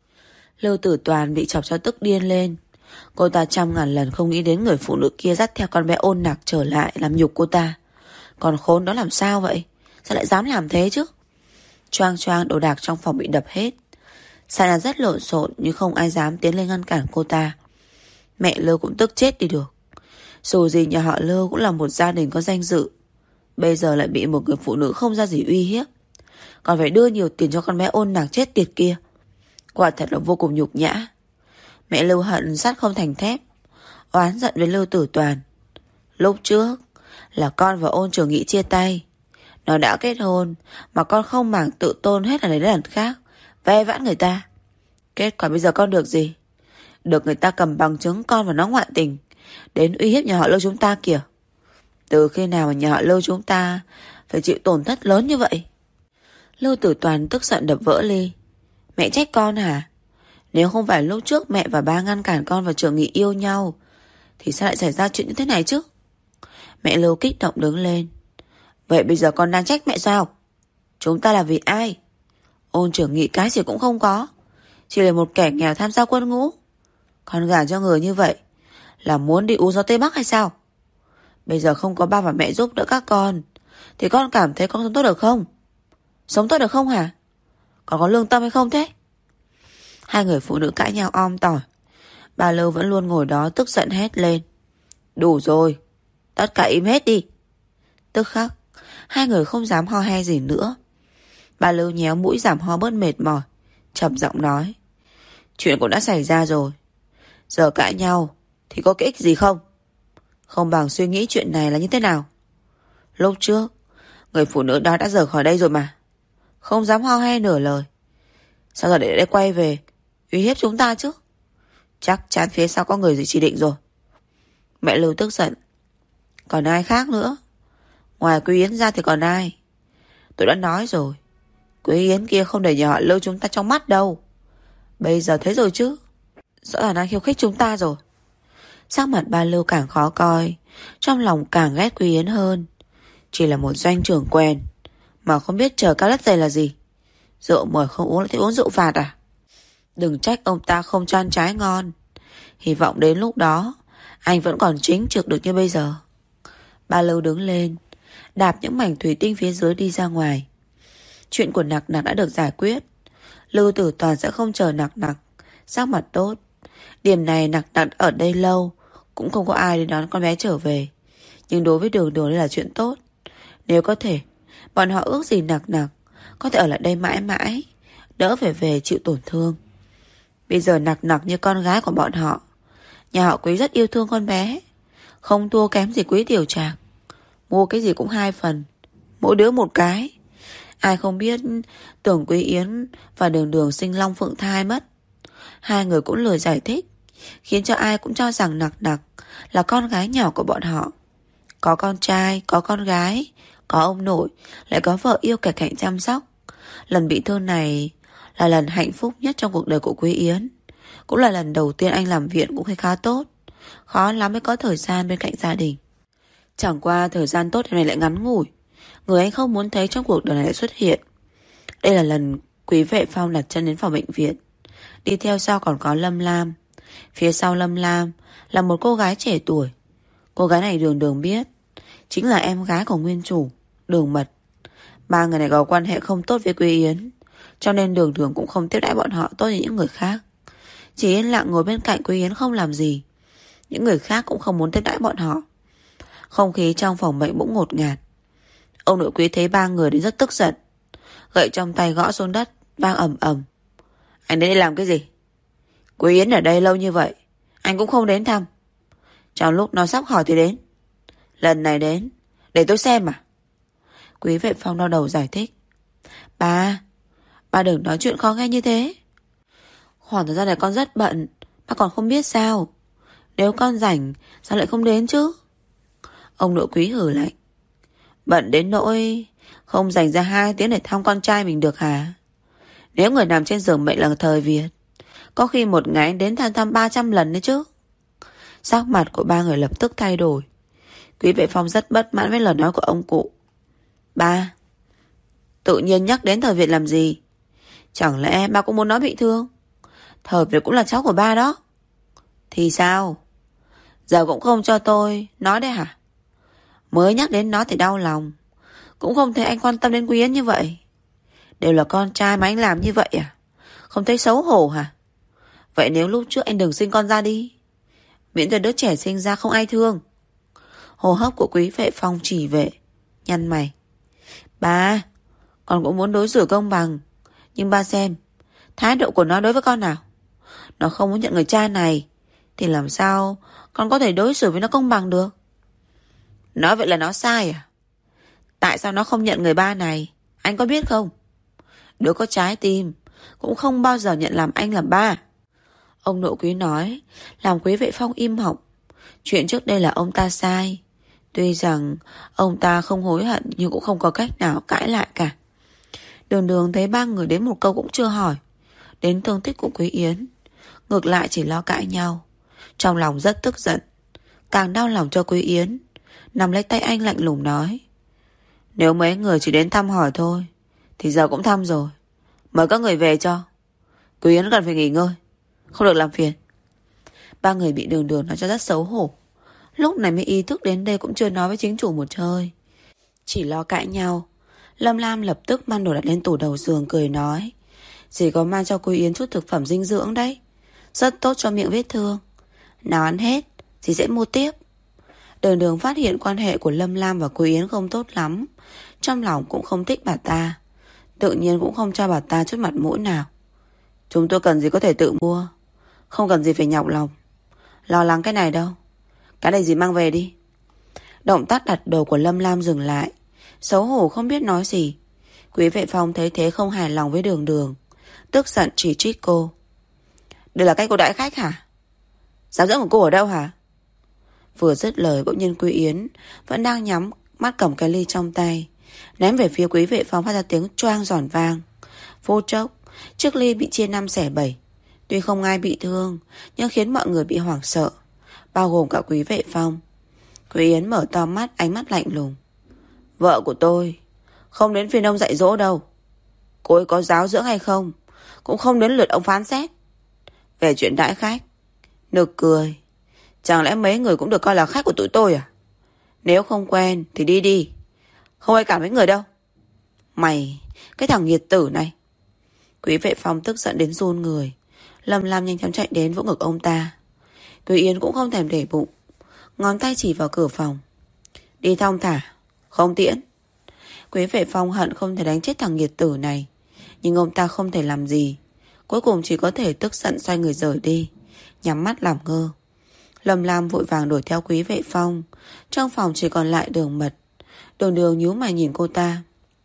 Lưu Tử Toàn bị chọc cho tức điên lên. Cô ta trăm ngàn lần không nghĩ đến người phụ nữ kia dắt theo con bé Ôn Nặc trở lại làm nhục cô ta. Còn khốn đó làm sao vậy? Sao lại dám làm thế chứ? Choang choang đồ đạc trong phòng bị đập hết. Sàn nhà rất lộn xộn, nhưng không ai dám tiến lên ngăn cản cô ta. Mẹ Lưu cũng tức chết đi được. Dù gì nhà họ Lưu cũng là một gia đình có danh dự, bây giờ lại bị một người phụ nữ không ra gì uy hiếp, còn phải đưa nhiều tiền cho con bé Ôn Nặc chết tiệt kia. Quả thật là vô cùng nhục nhã. Mẹ Lưu hận sắt không thành thép, oán giận với Lưu Tử Toàn. Lúc trước là con và Ôn Trường Nghị chia tay. Nó đã kết hôn mà con không màng tự tôn hết lần này đến lần khác, ve vãn người ta. Kết quả bây giờ con được gì? Được người ta cầm bằng chứng con và nó ngoại tình, đến uy hiếp nhà họ Lưu chúng ta kìa. Từ khi nào mà nhà họ Lưu chúng ta phải chịu tổn thất lớn như vậy? Lưu Tử Toàn tức giận đập vỡ ly. Mẹ trách con hả? Nếu không phải lúc trước mẹ và ba ngăn cản con và Trường Nghị yêu nhau, thì sao lại xảy ra chuyện như thế này chứ? Mẹ Lưu kích động đứng lên. Vậy bây giờ con đang trách mẹ sao? Chúng ta là vì ai? Ôn Trường Nghị cái gì cũng không có, chỉ là một kẻ nghèo tham gia quân ngũ. Con gả cho người như vậy là muốn đi uống gió Tây Bắc hay sao? Bây giờ không có ba và mẹ giúp đỡ các con, thì con cảm thấy con sống tốt được không? Sống tốt được không hả? Con có lương tâm hay không thế? Hai người phụ nữ cãi nhau om tỏi. Bà Lưu vẫn luôn ngồi đó tức giận hét lên. Đủ rồi, tất cả im hết đi. Tức khắc hai người không dám ho he gì nữa. Bà Lưu nhéo mũi giảm ho bớt mệt mỏi, trầm giọng nói. Chuyện cũng đã xảy ra rồi, giờ cãi nhau thì có cái ích gì không? Không bằng suy nghĩ chuyện này là như thế nào. Lúc trước người phụ nữ đó đã rời khỏi đây rồi mà, không dám ho he nửa lời. Sao giờ để quay về uy hiếp chúng ta chứ? Chắc chắn phía sau có người gì chỉ định rồi. Mẹ Lưu tức giận. Còn ai khác nữa? Ngoài Quý Yến ra thì còn ai? Tôi đã nói rồi, Quý Yến kia không để nhà họ Lưu chúng ta trong mắt đâu. Bây giờ thấy rồi chứ, rõ ràng đang khiêu khích chúng ta rồi. Sắc mặt ba Lưu càng khó coi, trong lòng càng ghét Quý Yến hơn. Chỉ là một doanh trưởng quèn mà không biết trời cao đất dày là gì. Rượu mời không uống lại thì uống rượu phạt à? Đừng trách ông ta không cho ăn trái ngon. Hy vọng đến lúc đó anh vẫn còn chính trực được như bây giờ. Ba Lưu đứng lên, đạp những mảnh thủy tinh phía dưới đi ra ngoài. Chuyện của Nặc Nặc đã được giải quyết. Lưu Tử Toàn sẽ không chờ Nặc Nặc, sắc mặt tốt. Điểm này Nặc Nặc ở đây lâu, cũng không có ai đến đón con bé trở về. Nhưng đối với Đường Đường đây là chuyện tốt. Nếu có thể, bọn họ ước gì Nặc Nặc có thể ở lại đây mãi mãi, đỡ phải về chịu tổn thương. Bây giờ Nặc Nặc như con gái của bọn họ. Nhà họ Quý rất yêu thương con bé, không thua kém gì Quý Tiểu Trạc. Mua cái gì cũng 2 phần, mỗi đứa một cái. Ai không biết tưởng Quý Yến và Đường Đường sinh long phượng thai mất. Hai người cũng lười giải thích, khiến cho ai cũng cho rằng Nặc Nặc là con gái nhỏ của bọn họ. Có con trai, có con gái, có ông nội, lại có vợ yêu kẻ cạnh chăm sóc. Lần bị thương này là lần hạnh phúc nhất trong cuộc đời của Quý Yến. Cũng là lần đầu tiên anh làm viện cũng thấy khá tốt. Khó lắm mới có thời gian bên cạnh gia đình. Chẳng qua thời gian tốt này lại ngắn ngủi. Người anh không muốn thấy trong cuộc đời này lại xuất hiện. Đây là lần Quý Vệ Phong đặt chân đến phòng bệnh viện. Đi theo sau còn có Lâm Lam. Phía sau Lâm Lam là một cô gái trẻ tuổi. Cô gái này Đường Đường biết, chính là em gái của nguyên chủ, Đường Mật. Ba người này có quan hệ không tốt với Quý Yến, cho nên Đường Đường cũng không tiếp đãi bọn họ tốt như những người khác. Chỉ yên lặng ngồi bên cạnh Quý Yến không làm gì. Những người khác cũng không muốn tiếp đãi bọn họ. Không khí trong phòng bệnh bỗng ngột ngạt. Ông nội Quý thấy ba người đến rất tức giận. Gậy trong tay gõ xuống đất, vang ầm ầm. Anh đến đây làm cái gì? Quý Yến ở đây lâu như vậy, anh cũng không đến thăm. Trong lúc nó sắp hỏi thì đến. Lần này đến để tôi xem mà. Quý Vệ Phong đau đầu giải thích. Ba đừng nói chuyện khó nghe như thế. Khoảng thời gian này con rất bận, ba còn không biết sao. Nếu con rảnh sao lại không đến chứ? Ông nội Quý hử lạnh. Bận đến nỗi không dành ra 2 tiếng để thăm con trai mình được hả? Nếu người nằm trên giường mệnh là thời Việt, có khi một ngày anh đến thăm 300 lần đấy chứ. Sắc mặt của ba người lập tức thay đổi. Quý Vệ Phong rất bất mãn với lời nói của ông cụ. Ba, tự nhiên nhắc đến thời Việt làm gì? Chẳng lẽ ba cũng muốn nói bị thương? Thời Việt cũng là cháu của ba đó. Thì sao? Giờ cũng không cho tôi nói đấy hả? Mới nhắc đến nó thì đau lòng. Cũng không thấy anh quan tâm đến Quý Yến như vậy. Đều là con trai mà anh làm như vậy à? Không thấy xấu hổ hả? Vậy nếu lúc trước anh đừng sinh con ra đi, miễn cho đứa trẻ sinh ra không ai thương. Hô hấp của Quý Vệ Phong chỉ vệ, nhăn mày. Ba, con cũng muốn đối xử công bằng. Nhưng ba xem thái độ của nó đối với con nào. Nó không muốn nhận người cha này, thì làm sao con có thể đối xử với nó công bằng được? Nói vậy là nó sai à? Tại sao nó không nhận người ba này, anh có biết không? Đứa có trái tim cũng không bao giờ nhận làm anh làm ba. Ông nội Quý nói, làm Quý Vệ Phong im họng. Chuyện trước đây là ông ta sai. Tuy rằng ông ta không hối hận, nhưng cũng không có cách nào cãi lại cả. Đường Đường thấy ba người đến một câu cũng chưa hỏi đến thương tích của Quý Yến, ngược lại chỉ lo cãi nhau. Trong lòng rất tức giận, càng đau lòng cho Quý Yến. Nắm lấy tay anh lạnh lùng nói, nếu mấy người chỉ đến thăm hỏi thôi thì giờ cũng thăm rồi, mời các người về cho. Quý Yến cần phải nghỉ ngơi, không được làm phiền. Ba người bị Đường Đường nói cho rất xấu hổ. Lúc này mới ý thức đến đây cũng chưa nói với chính chủ một chơi, chỉ lo cãi nhau. Lâm Lam lập tức mang đồ đặt lên tủ đầu giường, cười nói, dì có mang cho Quý Yến chút thực phẩm dinh dưỡng đấy, rất tốt cho miệng vết thương. Nào ăn hết dì sẽ mua tiếp. Đường Đường phát hiện quan hệ của Lâm Lam và Quý Yến không tốt lắm, trong lòng cũng không thích bà ta, tự nhiên cũng không cho bà ta chút mặt mũi nào. Chúng tôi cần gì có thể tự mua, không cần gì phải nhọc lòng lo lắng cái này đâu. Cái này dì mang về đi. Động tác đặt đồ của Lâm Lam dừng lại, xấu hổ không biết nói gì. Quý Vệ Phong thấy thế không hài lòng với Đường Đường, tức giận chỉ trích cô. Đây là cách cô đãi khách hả? Giáo dưỡng của cô ở đâu hả? Vừa dứt lời bỗng nhiên Quý Yến vẫn đang nhắm mắt cầm cái ly trong tay, ném về phía Quý Vệ Phong, phát ra tiếng choang giòn vang. Vô chốc, chiếc ly bị chia 5 xẻ 7. Tuy không ai bị thương, nhưng khiến mọi người bị hoảng sợ, bao gồm cả Quý Vệ Phong. Quý Yến mở to mắt, ánh mắt lạnh lùng. Vợ của tôi không đến phiên ông dạy dỗ đâu. Cô ấy có giáo dưỡng hay không cũng không đến lượt ông phán xét. Về chuyện đãi khách, nực cười. Chẳng lẽ mấy người cũng được coi là khách của tụi tôi à? Nếu không quen thì đi đi, không ai cản với người đâu. Mày, cái thằng nghiệt tử này. Quý Vệ Phong tức giận đến run người. Lâm Lam nhanh chóng chạy đến vỗ ngực ông ta. Quý Yến cũng không thèm để bụng, ngón tay chỉ vào cửa phòng. Đi thong thả, không tiễn. Quý Vệ Phong hận không thể đánh chết thằng nghiệt tử này, nhưng ông ta không thể làm gì. Cuối cùng chỉ có thể tức giận xoay người rời đi, nhắm mắt làm ngơ. Lâm Lam vội vàng đuổi theo Quý Vệ Phong. Trong phòng chỉ còn lại Đường Mật. Đường Đường nhíu mày nhìn cô ta.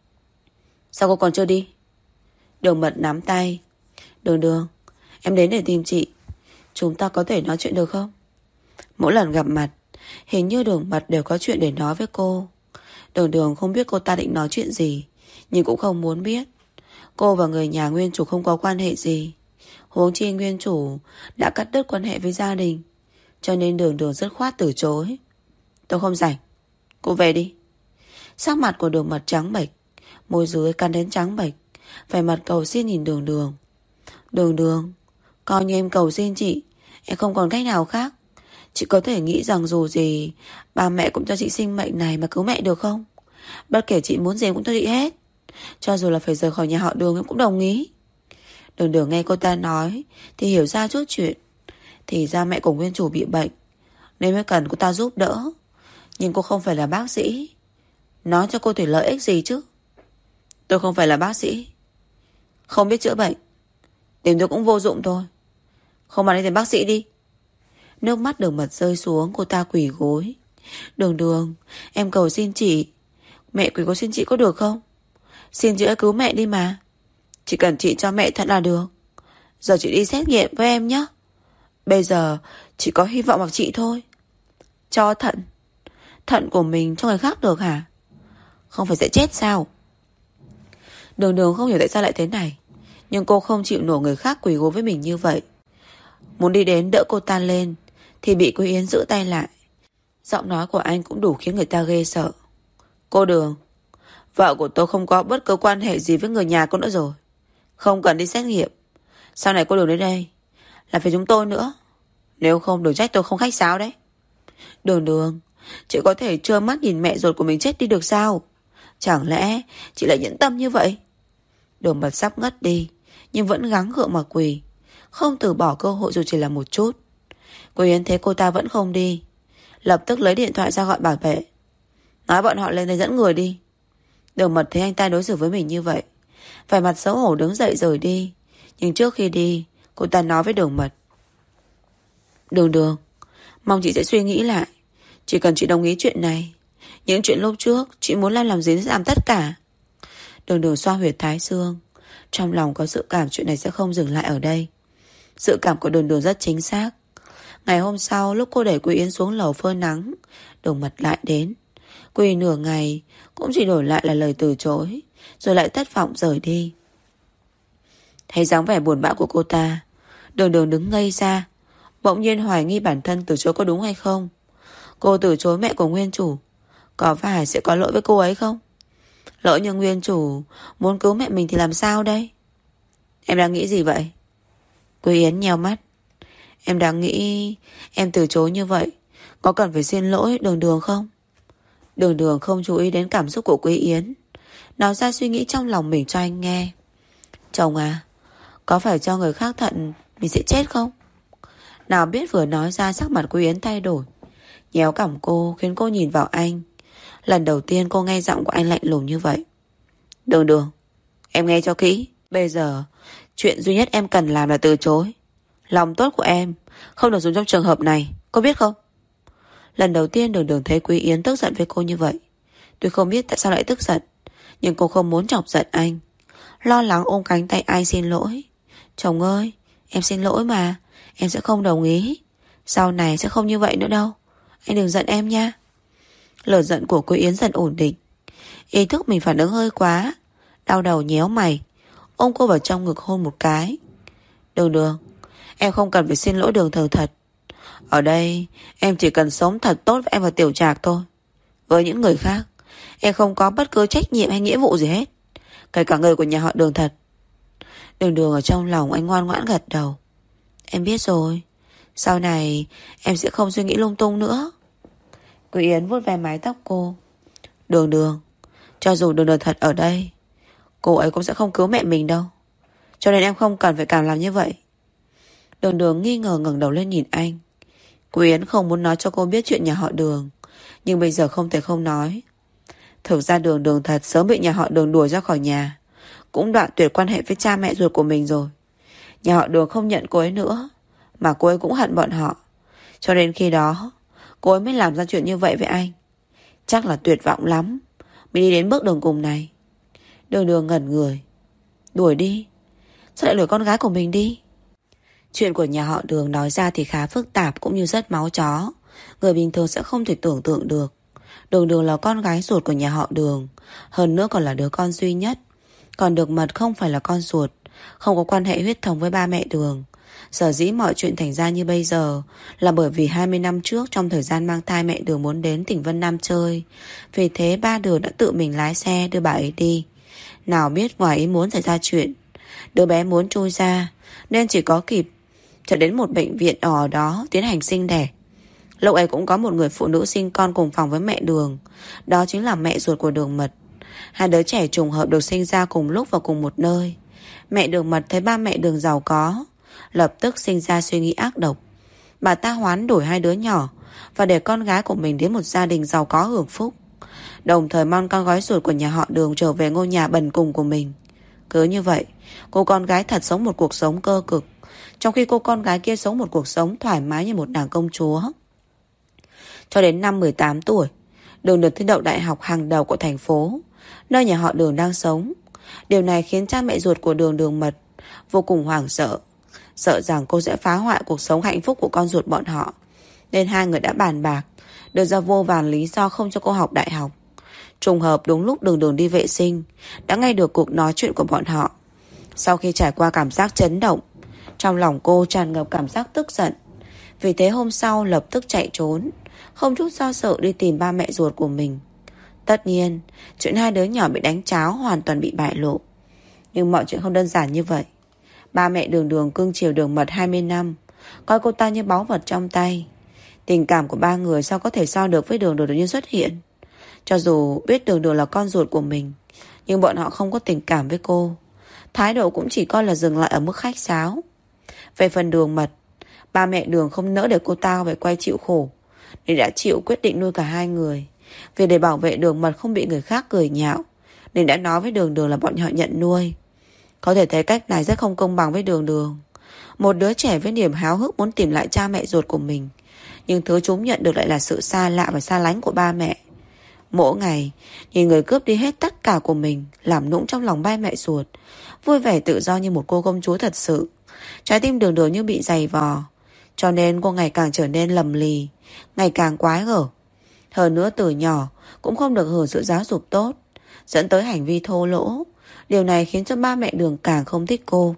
Sao cô còn chưa đi? Đường Mật nắm tay. Đường Đường, em đến để tìm chị, chúng ta có thể nói chuyện được không? Mỗi lần gặp mặt, hình như Đường Mật đều có chuyện để nói với cô. Đường Đường không biết cô ta định nói chuyện gì, nhưng cũng không muốn biết. Cô và người nhà nguyên chủ không có quan hệ gì, huống chi nguyên chủ đã cắt đứt quan hệ với gia đình, cho nên Đường Đường dứt khoát từ chối. Tôi không rảnh, cô về đi. Sắc mặt của Đường Mật trắng bệch, môi dưới cắn đến trắng bệch, vẻ mặt cầu xin nhìn Đường Đường. Đường Đường, coi như em cầu xin chị, em không còn cách nào khác. Chị có thể nghĩ rằng dù gì ba mẹ cũng cho chị sinh mệnh này mà cứu mẹ được không? Bất kể chị muốn gì em cũng cho chị hết, cho dù là phải rời khỏi nhà họ Đường em cũng đồng ý. Đường Đường nghe cô ta nói thì hiểu ra chút chuyện. Thì ra mẹ của nguyên chủ bị bệnh nên mới cần cô ta giúp đỡ. Nhưng cô không phải là bác sĩ, nói cho cô thì lợi ích gì chứ? Tôi không phải là bác sĩ, không biết chữa bệnh, tìm tôi cũng vô dụng thôi. Không mà đi tìm bác sĩ đi. Nước mắt Đường Mật rơi xuống, cô ta quỳ gối. Đường Đường, em cầu xin chị, mẹ quỳ có xin chị có được không? Xin chị hãy cứu mẹ đi mà. Chỉ cần chị cho mẹ thật là được. Giờ chị đi xét nghiệm với em nhé. Bây giờ chỉ có hy vọng vào chị thôi. Cho thận. Thận của mình cho người khác được hả? không phải sẽ chết sao? Đường Đường không hiểu tại sao lại thế này, nhưng cô không chịu nổi người khác quỳ gối với mình như vậy. Muốn đi đến đỡ cô ta lên thì bị Quý Yến giữ tay lại. Giọng nói của anh cũng đủ khiến người ta ghê sợ. Cô Đường, vợ của tôi không có bất cứ quan hệ gì với người nhà cô nữa rồi. Không cần đi xét nghiệm. Sau này cô Đường đến đây là phải chúng tôi nữa. Nếu không đừng trách tôi không khách sáo đấy. Đường Đường, chị có thể trơ mắt nhìn mẹ ruột của mình chết đi được sao? Chẳng lẽ chị lại nhẫn tâm như vậy? Đường Mật sắp ngất đi, nhưng vẫn gắng gượng mà quỳ, không từ bỏ cơ hội dù chỉ là một chút. Quý Yến thấy cô ta vẫn không đi, lập tức lấy điện thoại ra gọi bảo vệ. Nói bọn họ lên đây dẫn người đi. Đường Mật thấy anh ta đối xử với mình như vậy, vẻ mặt xấu hổ đứng dậy rời đi. Nhưng trước khi đi, cô ta nói với Đường Mật. Đường Đường, mong chị sẽ suy nghĩ lại. Chỉ cần chị đồng ý chuyện này, những chuyện lúc trước chị muốn làm gì sẽ làm tất cả. Đường Đường xoa huyệt thái dương, trong lòng có dự cảm chuyện này sẽ không dừng lại ở đây. Dự cảm của Đường Đường rất chính xác. Ngày hôm sau, lúc cô đẩy Quý Yến xuống lầu phơi nắng, Đường Mật lại đến. Quỳ nửa ngày cũng chỉ đổi lại là lời từ chối, rồi lại thất vọng rời đi. Thấy dáng vẻ buồn bã của cô ta, Đường Đường đứng ngây ra, bỗng nhiên hoài nghi bản thân từ chối có đúng hay không. Cô từ chối mẹ của nguyên chủ, có phải sẽ có lỗi với cô ấy không? Lỡ như nguyên chủ muốn cứu mẹ mình thì làm sao đây? Em đang nghĩ gì vậy? Quý Yến nheo mắt. Em đang nghĩ em từ chối như vậy có cần phải xin lỗi Đường Đường không? Đường Đường không chú ý đến cảm xúc của Quý Yến, nói ra suy nghĩ trong lòng mình cho anh nghe. Chồng à, có phải cho người khác thận mình sẽ chết không? Nào biết vừa nói ra sắc mặt Quý Yến thay đổi, nhéo cằm cô khiến cô nhìn vào anh. Lần đầu tiên cô nghe giọng của anh lạnh lùng như vậy. Đường Đường, em nghe cho kỹ. Bây giờ chuyện duy nhất em cần làm là từ chối. Lòng tốt của em không được dùng trong trường hợp này, cô biết không? Lần đầu tiên Đường Đường thấy Quý Yến tức giận với cô như vậy. Tuy không biết tại sao lại tức giận, nhưng cô không muốn chọc giận anh. Lo lắng ôm cánh tay anh xin lỗi. Chồng ơi, em xin lỗi mà, em sẽ không đồng ý. Sau này sẽ không như vậy nữa đâu. Anh đừng giận em nha. Lửa giận của Quý Yến dần ổn định. Ý thức mình phản ứng hơi quá, đau đầu nhéo mày, ôm cô vào trong ngực hôn một cái. Đường Đường, em không cần phải xin lỗi Đường Thờ thật. Ở đây em chỉ cần sống thật tốt với em và Tiểu Trạc thôi. Với những người khác, em không có bất cứ trách nhiệm hay nghĩa vụ gì hết, kể cả người của nhà họ Đường thật. Đường Đường ở trong lòng anh ngoan ngoãn gật đầu. Em biết rồi, sau này em sẽ không suy nghĩ lung tung nữa. Quý Yến vuốt ve mái tóc cô. Đường Đường, cho dù Đường Đường thật ở đây, cô ấy cũng sẽ không cứu mẹ mình đâu, cho nên em không cần phải cảm làm như vậy. Đường Đường nghi ngờ ngẩng đầu lên nhìn anh. Quý Yến không muốn nói cho cô biết chuyện nhà họ Đường, nhưng bây giờ không thể không nói. Thực ra Đường Đường thật sớm bị nhà họ Đường đuổi ra khỏi nhà, cũng đoạn tuyệt quan hệ với cha mẹ ruột của mình rồi. Nhà họ Đường không nhận cô ấy nữa, mà cô ấy cũng hận bọn họ. Cho nên khi đó cô ấy mới làm ra chuyện như vậy với anh. Chắc là tuyệt vọng lắm mới đi đến bước đường cùng này. Đường Đường ngẩn người. Đuổi đi? Sao lại đuổi con gái của mình đi? Chuyện của nhà họ Đường nói ra thì khá phức tạp, cũng như rất máu chó. Người bình thường sẽ không thể tưởng tượng được. Đường Đường là con gái ruột của nhà họ Đường, hơn nữa còn là đứa con duy nhất. Còn Đường Mật không phải là con ruột, không có quan hệ huyết thống với ba mẹ Đường. Sở dĩ mọi chuyện thành ra như bây giờ là bởi vì 20 năm trước, trong thời gian mang thai, mẹ Đường muốn đến tỉnh Vân Nam chơi. Vì thế ba Đường đã tự mình lái xe đưa bà ấy đi. Nào biết ngoài ý muốn xảy ra chuyện, đứa bé muốn trôi ra, nên chỉ có kịp chạy đến một bệnh viện ở đó tiến hành sinh đẻ. Lúc ấy cũng có một người phụ nữ sinh con cùng phòng với mẹ Đường, đó chính là mẹ ruột của Đường Mật. Hai đứa trẻ trùng hợp được sinh ra cùng lúc và cùng một nơi. Mẹ Đường Mật thấy ba mẹ Đường giàu có, lập tức sinh ra suy nghĩ ác độc. Bà ta hoán đổi hai đứa nhỏ và để con gái của mình đến một gia đình giàu có hưởng phúc, đồng thời mong con gái ruột của nhà họ Đường trở về ngôi nhà bần cùng của mình. Cứ như vậy, cô con gái thật sống một cuộc sống cơ cực, trong khi cô con gái kia sống một cuộc sống thoải mái như một nàng công chúa. Cho đến năm 18 tuổi, Đường được thi đậu đại học hàng đầu của thành phố, nơi nhà họ Đường đang sống. Điều này khiến cha mẹ ruột của Đường, Đường Mật, vô cùng hoảng sợ, sợ rằng cô sẽ phá hoại cuộc sống hạnh phúc của con ruột bọn họ. Nên hai người đã bàn bạc, đưa ra vô vàn lý do không cho cô học đại học. Trùng hợp đúng lúc Đường Đường đi vệ sinh, đã nghe được cuộc nói chuyện của bọn họ. Sau khi trải qua cảm giác chấn động, trong lòng cô tràn ngập cảm giác tức giận. Vì thế hôm sau lập tức chạy trốn, không chút do dự đi tìm ba mẹ ruột của mình. Tất nhiên, chuyện hai đứa nhỏ bị đánh tráo hoàn toàn bị bại lộ. Nhưng mọi chuyện không đơn giản như vậy. Ba mẹ Đường Đường cưng chiều Đường Mật 20 năm, coi cô ta như báu vật trong tay. Tình cảm của ba người sao có thể so được với Đường Đường đột nhiên xuất hiện. Cho dù biết Đường Đường là con ruột của mình, nhưng bọn họ không có tình cảm với cô. Thái độ cũng chỉ coi là dừng lại ở mức khách sáo. Về phần Đường Mật, ba mẹ Đường không nỡ để cô ta phải quay chịu khổ, nên đã chịu quyết định nuôi cả hai người. Vì để bảo vệ Đường Mật không bị người khác cười nhạo, nên đã nói với Đường Đường là bọn họ nhận nuôi. Có thể thấy cách này rất không công bằng với Đường Đường. Một đứa trẻ với niềm háo hức muốn tìm lại cha mẹ ruột của mình, nhưng thứ chúng nhận được lại là sự xa lạ và xa lánh của ba mẹ. Mỗi ngày nhìn người cướp đi hết tất cả của mình, làm nũng trong lòng ba mẹ ruột, vui vẻ tự do như một cô công chúa thật sự. Trái tim Đường Đường như bị giày vò, cho nên cô ngày càng trở nên lầm lì, ngày càng quái gở. Hơn nữa từ nhỏ cũng không được hưởng sự giáo dục tốt, dẫn tới hành vi thô lỗ. Điều này khiến cho ba mẹ Đường càng không thích cô.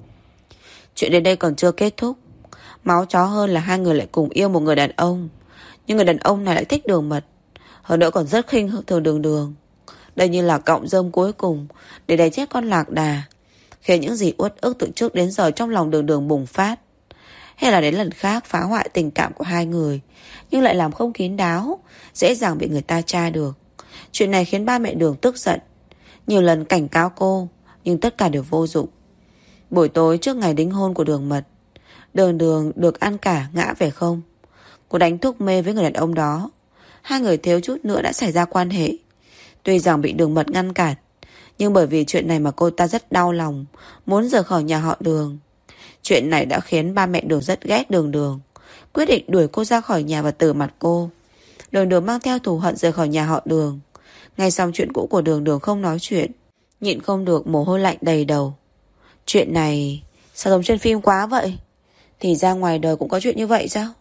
Chuyện đến đây còn chưa kết thúc. Máu chó hơn là hai người lại cùng yêu một người đàn ông, nhưng người đàn ông này lại thích Đường Mật, hơn nữa còn rất khinh thường Đường Đường. Đây như là cọng rơm cuối cùng để đẩy chết con lạc đà, khiến những gì uất ức từ trước đến giờ trong lòng Đường Đường bùng phát. Hay là đến lần khác phá hoại tình cảm của hai người, nhưng lại làm không kín đáo, dễ dàng bị người ta tra được. Chuyện này khiến ba mẹ Đường tức giận, nhiều lần cảnh cáo cô, nhưng tất cả đều vô dụng. Buổi tối trước ngày đính hôn của Đường Mật, Đường Đường được ăn cả ngã về không. Cô đánh thuốc mê với người đàn ông đó. Hai người thiếu chút nữa đã xảy ra quan hệ. Tuy rằng bị Đường Mật ngăn cản, nhưng bởi vì chuyện này mà cô ta rất đau lòng, muốn rời khỏi nhà họ Đường. Chuyện này đã khiến ba mẹ Đường rất ghét Đường Đường, quyết định đuổi cô ra khỏi nhà và từ mặt cô. Đường Đường mang theo thù hận rời khỏi nhà họ Đường. Nghe xong chuyện cũ của Đường Đường không nói chuyện, nhịn không được mồ hôi lạnh đầy đầu. Chuyện này sao giống trên phim quá vậy? Thì ra ngoài đời cũng có chuyện như vậy sao?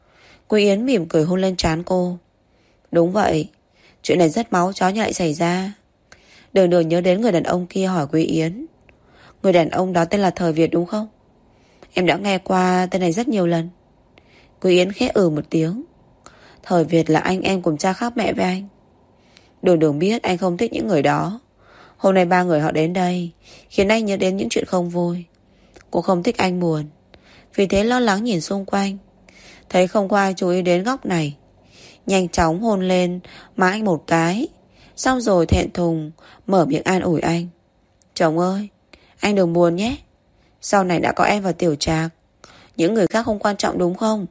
Quý Yến mỉm cười hôn lên trán cô. Đúng vậy, chuyện này rất máu chó nhưng lại xảy ra. Đường Đường nhớ đến người đàn ông kia hỏi Quý Yến. Người đàn ông đó tên là Thời Việt đúng không? Em đã nghe qua tên này rất nhiều lần. Quý Yến khẽ một tiếng. Thời Việt là anh em cùng cha khác mẹ với anh. Đường Đường biết anh không thích những người đó. Hôm nay ba người họ đến đây khiến anh nhớ đến những chuyện không vui. Cô không thích anh buồn, vì thế lo lắng nhìn xung quanh, thấy không có ai chú ý đến góc này, nhanh chóng hôn lên má anh một cái, xong rồi thẹn thùng mở miệng an ủi anh. Chồng ơi, anh đừng buồn nhé. Sau này đã có em và Tiểu Trạc, những người khác không quan trọng đúng không?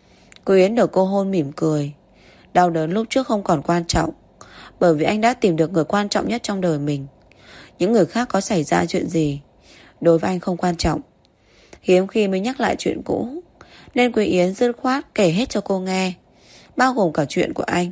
Cô Yến được cô hôn mỉm cười. Đau đớn lúc trước không còn quan trọng, bởi vì anh đã tìm được người quan trọng nhất trong đời mình. Những người khác có xảy ra chuyện gì, đối với anh không quan trọng. Hiếm khi mới nhắc lại chuyện cũ, nên Quý Yến dứt khoát kể hết cho cô nghe, bao gồm cả chuyện của anh.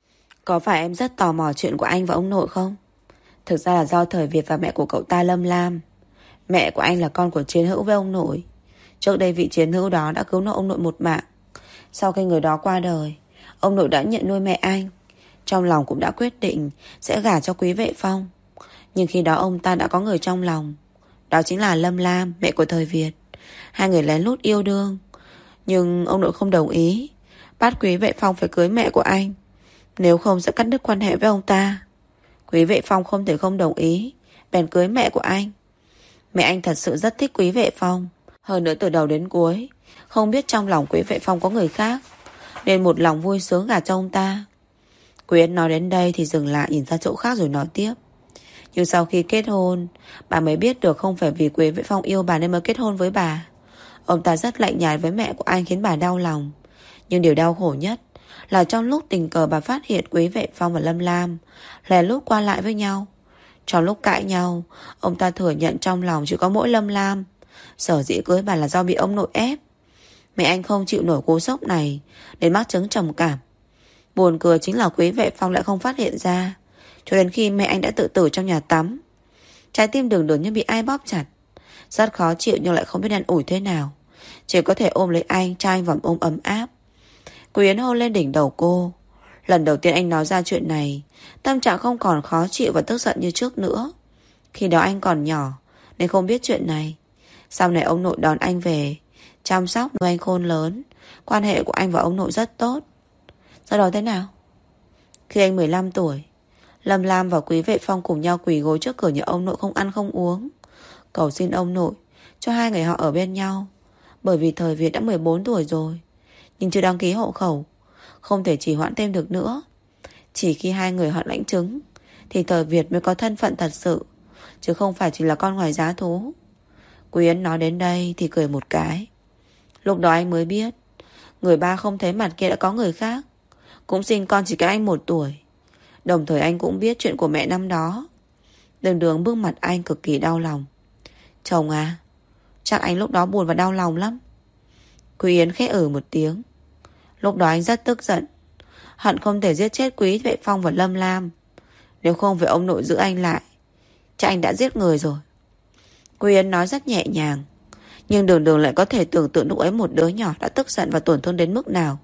Có phải em rất tò mò chuyện của anh và ông nội không? Thực ra là do Thời Việt và mẹ của cậu ta Lâm Lam. Mẹ của anh là con của chiến hữu với ông nội. Trước đây vị chiến hữu đó đã cứu ông nội một mạng. Sau khi người đó qua đời, ông nội đã nhận nuôi mẹ anh. Trong lòng cũng đã quyết định sẽ gả cho Quý Vệ Phong. Nhưng khi đó ông ta đã có người trong lòng, đó chính là Lâm Lam, mẹ của Thời Việt. Hai người lén lút yêu đương, nhưng ông nội không đồng ý, bắt Quý Vệ Phong phải cưới mẹ của anh, nếu không sẽ cắt đứt quan hệ với ông ta. Quý Vệ Phong không thể không đồng ý, bèn cưới mẹ của anh. Mẹ anh thật sự rất thích Quý Vệ Phong, hơn nữa từ đầu đến cuối không biết trong lòng Quý Vệ Phong có người khác, nên một lòng vui sướng gả cho ông ta. Quý Yến nói đến đây thì dừng lại, nhìn ra chỗ khác rồi nói tiếp. Nhưng sau khi kết hôn, bà mới biết được không phải vì Quý Vệ Phong yêu bà nên mới kết hôn với bà. Ông ta rất lạnh nhạt với mẹ của anh khiến bà đau lòng. Nhưng điều đau khổ nhất là trong lúc tình cờ bà phát hiện Quý Vệ Phong và Lâm Lam lén lút qua lại với nhau. Trong lúc cãi nhau, ông ta thừa nhận trong lòng chỉ có mỗi Lâm Lam. Sở dĩ cưới bà là do bị ông nội ép. Mẹ anh không chịu nổi cú sốc này nên mắc chứng trầm cảm. Buồn cười chính là Quý Vệ Phong lại không phát hiện ra, cho đến khi mẹ anh đã tự tử trong nhà tắm. Trái tim Đường Đường như bị ai bóp chặt, rất khó chịu nhưng lại không biết ăn ủi thế nào, chỉ có thể ôm lấy anh, cho anh vòng ôm ấm áp. Quý Yến hôn lên đỉnh đầu cô, Lần đầu tiên anh nói ra chuyện này, tâm trạng không còn khó chịu và tức giận như trước nữa. Khi đó anh còn nhỏ nên không biết chuyện này. Sau này ông nội đón anh về, chăm sóc nuôi anh khôn lớn. Quan hệ của anh và ông nội rất tốt. Sau đó thế nào? Khi anh 15 tuổi, Lâm Lam và Quý Vệ Phong cùng nhau quỳ gối trước cửa nhà ông nội không ăn không uống, cầu xin ông nội cho hai người họ ở bên nhau. Bởi vì thời Việt đã 14 tuổi rồi, nhưng chưa đăng ký hộ khẩu, không thể trì hoãn thêm được nữa. Chỉ khi hai người họ lãnh chứng thì thời Việt mới có thân phận thật sự, chứ không phải chỉ là con ngoài giá thú. Quý Yến nói đến đây thì cười một cái. Lúc đó anh mới biết, người ba không thấy mặt kia đã có người khác, cũng sinh con chỉ cách anh 1 tuổi. Đồng thời anh cũng biết chuyện của mẹ năm đó. Đường Đường bước mặt anh cực kỳ đau lòng. Chồng à, chắc anh lúc đó buồn và đau lòng lắm. Quý Yến khẽ một tiếng. Lúc đó anh rất tức giận, hận không thể giết chết Quý Vệ Phong và Lâm Lam. Nếu không phải ông nội giữ anh lại, chắc anh đã giết người rồi. Quý Yến nói rất nhẹ nhàng, nhưng Đường Đường lại có thể tưởng tượng lúc ấy một đứa nhỏ đã tức giận và tổn thương đến mức nào.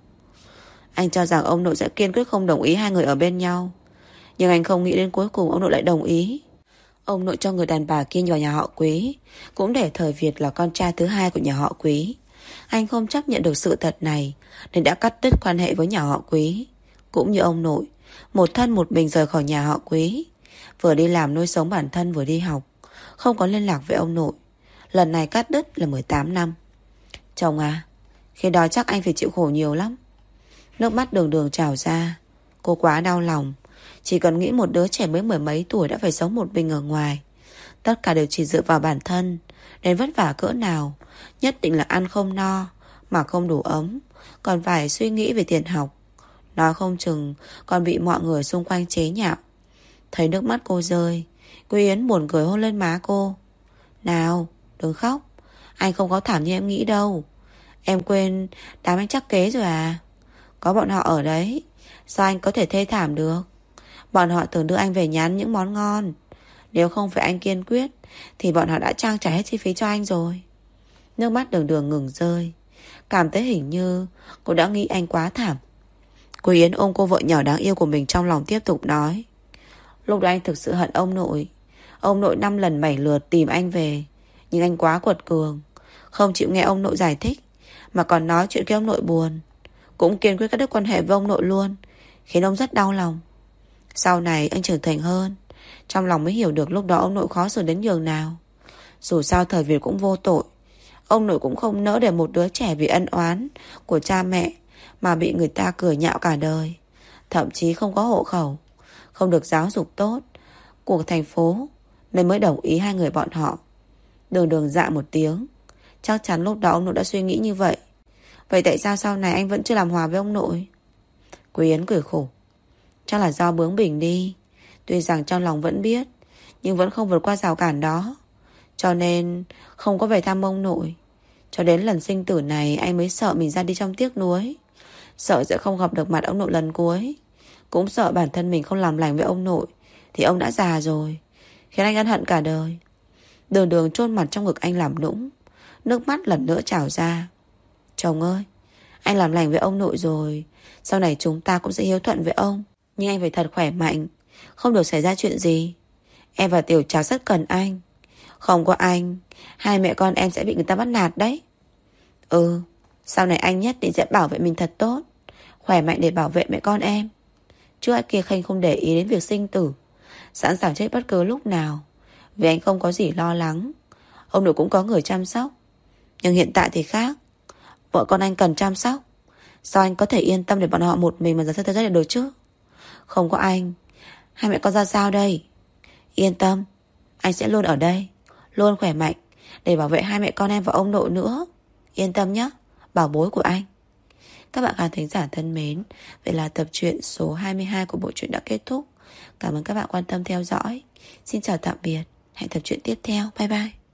Anh cho rằng ông nội sẽ kiên quyết không đồng ý hai người ở bên nhau, nhưng anh không nghĩ đến cuối cùng ông nội lại đồng ý. Ông nội cho người đàn bà kia vào nhà họ Quý, cũng để thời Việt là con trai thứ hai của nhà họ Quý. Anh không chấp nhận được sự thật này nên đã cắt đứt quan hệ với nhà họ Quý. Cũng như ông nội, một thân một mình rời khỏi nhà họ Quý, vừa đi làm nuôi sống bản thân vừa đi học, không có liên lạc với ông nội. Lần này cắt đứt là 18 năm. Chồng à, khi đó chắc anh phải chịu khổ nhiều lắm. Nước mắt Đường Đường trào ra. Cô quá đau lòng. Chỉ cần nghĩ một đứa trẻ mới 10 mấy tuổi đã phải sống một mình ở ngoài, tất cả đều chỉ dựa vào bản thân, đến vất vả cỡ nào, nhất định là ăn không no, mặc không đủ ấm, còn phải suy nghĩ về tiền học. Nói không chừng còn bị mọi người xung quanh chế nhạo. Thấy nước mắt cô rơi, Quý Yến buồn cười hôn lên má cô. Nào, đừng khóc, anh không có thảm như em nghĩ đâu. Em quên đám anh chắc kế rồi à? Có bọn họ ở đấy, sao anh có thể thê thảm được? Bọn họ thường đưa anh về nhà ăn những món ngon. Nếu không phải anh kiên quyết thì bọn họ đã trang trải hết chi phí cho anh rồi. Nước mắt Đường Đường ngừng rơi, cảm thấy hình như cô đã nghĩ anh quá thảm. Quý Yến ôm cô vợ nhỏ đáng yêu của mình trong lòng tiếp tục nói. Lúc đó anh thực sự hận ông nội. Ông nội 5 lần 7 lượt tìm anh về, nhưng anh quá quật cường, không chịu nghe ông nội giải thích, mà còn nói chuyện khi ông nội buồn, cũng kiên quyết cắt đứt quan hệ với ông nội luôn, khiến ông rất đau lòng. Sau này anh trưởng thành hơn, trong lòng mới hiểu được lúc đó ông nội khó xử đến nhường nào. Dù sao thời Việt cũng vô tội, ông nội cũng không nỡ để một đứa trẻ vì ân oán của cha mẹ mà bị người ta cười nhạo cả đời. Thậm chí không có hộ khẩu, không được giáo dục tốt của thành phố, nên mới đồng ý hai người bọn họ. Đường Đường dạ một tiếng. Chắc chắn lúc đó ông nội đã suy nghĩ như vậy. Vậy tại sao sau này anh vẫn chưa làm hòa với ông nội? Quý Yến cười khổ. Chắc là do bướng bỉnh đi. Tuy rằng trong lòng vẫn biết, nhưng vẫn không vượt qua rào cản đó, cho nên không có về thăm ông nội. Cho đến lần sinh tử này anh mới sợ mình ra đi trong tiếc nuối, sợ sẽ không gặp được mặt ông nội lần cuối, cũng sợ bản thân mình không làm lành với ông nội thì ông đã già rồi, khiến anh ân hận cả đời. Đường Đường chôn mặt trong ngực anh làm nũng, nước mắt lần nữa trào ra. Chồng ơi, anh làm lành với ông nội rồi, sau này chúng ta cũng sẽ hiếu thuận với ông. Nhưng anh phải thật khỏe mạnh, không được xảy ra chuyện gì. Em và Tiểu Trác rất cần anh. Không có anh, hai mẹ con em sẽ bị người ta bắt nạt đấy. Ừ, sau này anh nhất định sẽ bảo vệ mình thật tốt, khỏe mạnh để bảo vệ mẹ con em. Trước ai kia Khanh không để ý đến việc sinh tử, sẵn sàng chết bất cứ lúc nào, vì anh không có gì lo lắng. Ông nội cũng có người chăm sóc. Nhưng hiện tại thì khác, vợ con anh cần chăm sóc. Sao anh có thể yên tâm để bọn họ một mình mà ra thế giới được chứ? Không có anh, hai mẹ con ra sao đây? Yên tâm, anh sẽ luôn ở đây, luôn khỏe mạnh để bảo vệ hai mẹ con em và ông nội nữa. Yên tâm nhé, bảo bối của anh. Các bạn khán thính giả thân mến, vậy là tập truyện số 22 của bộ truyện đã kết thúc. Cảm ơn các bạn quan tâm theo dõi. Xin chào tạm biệt, hẹn tập truyện tiếp theo. Bye bye.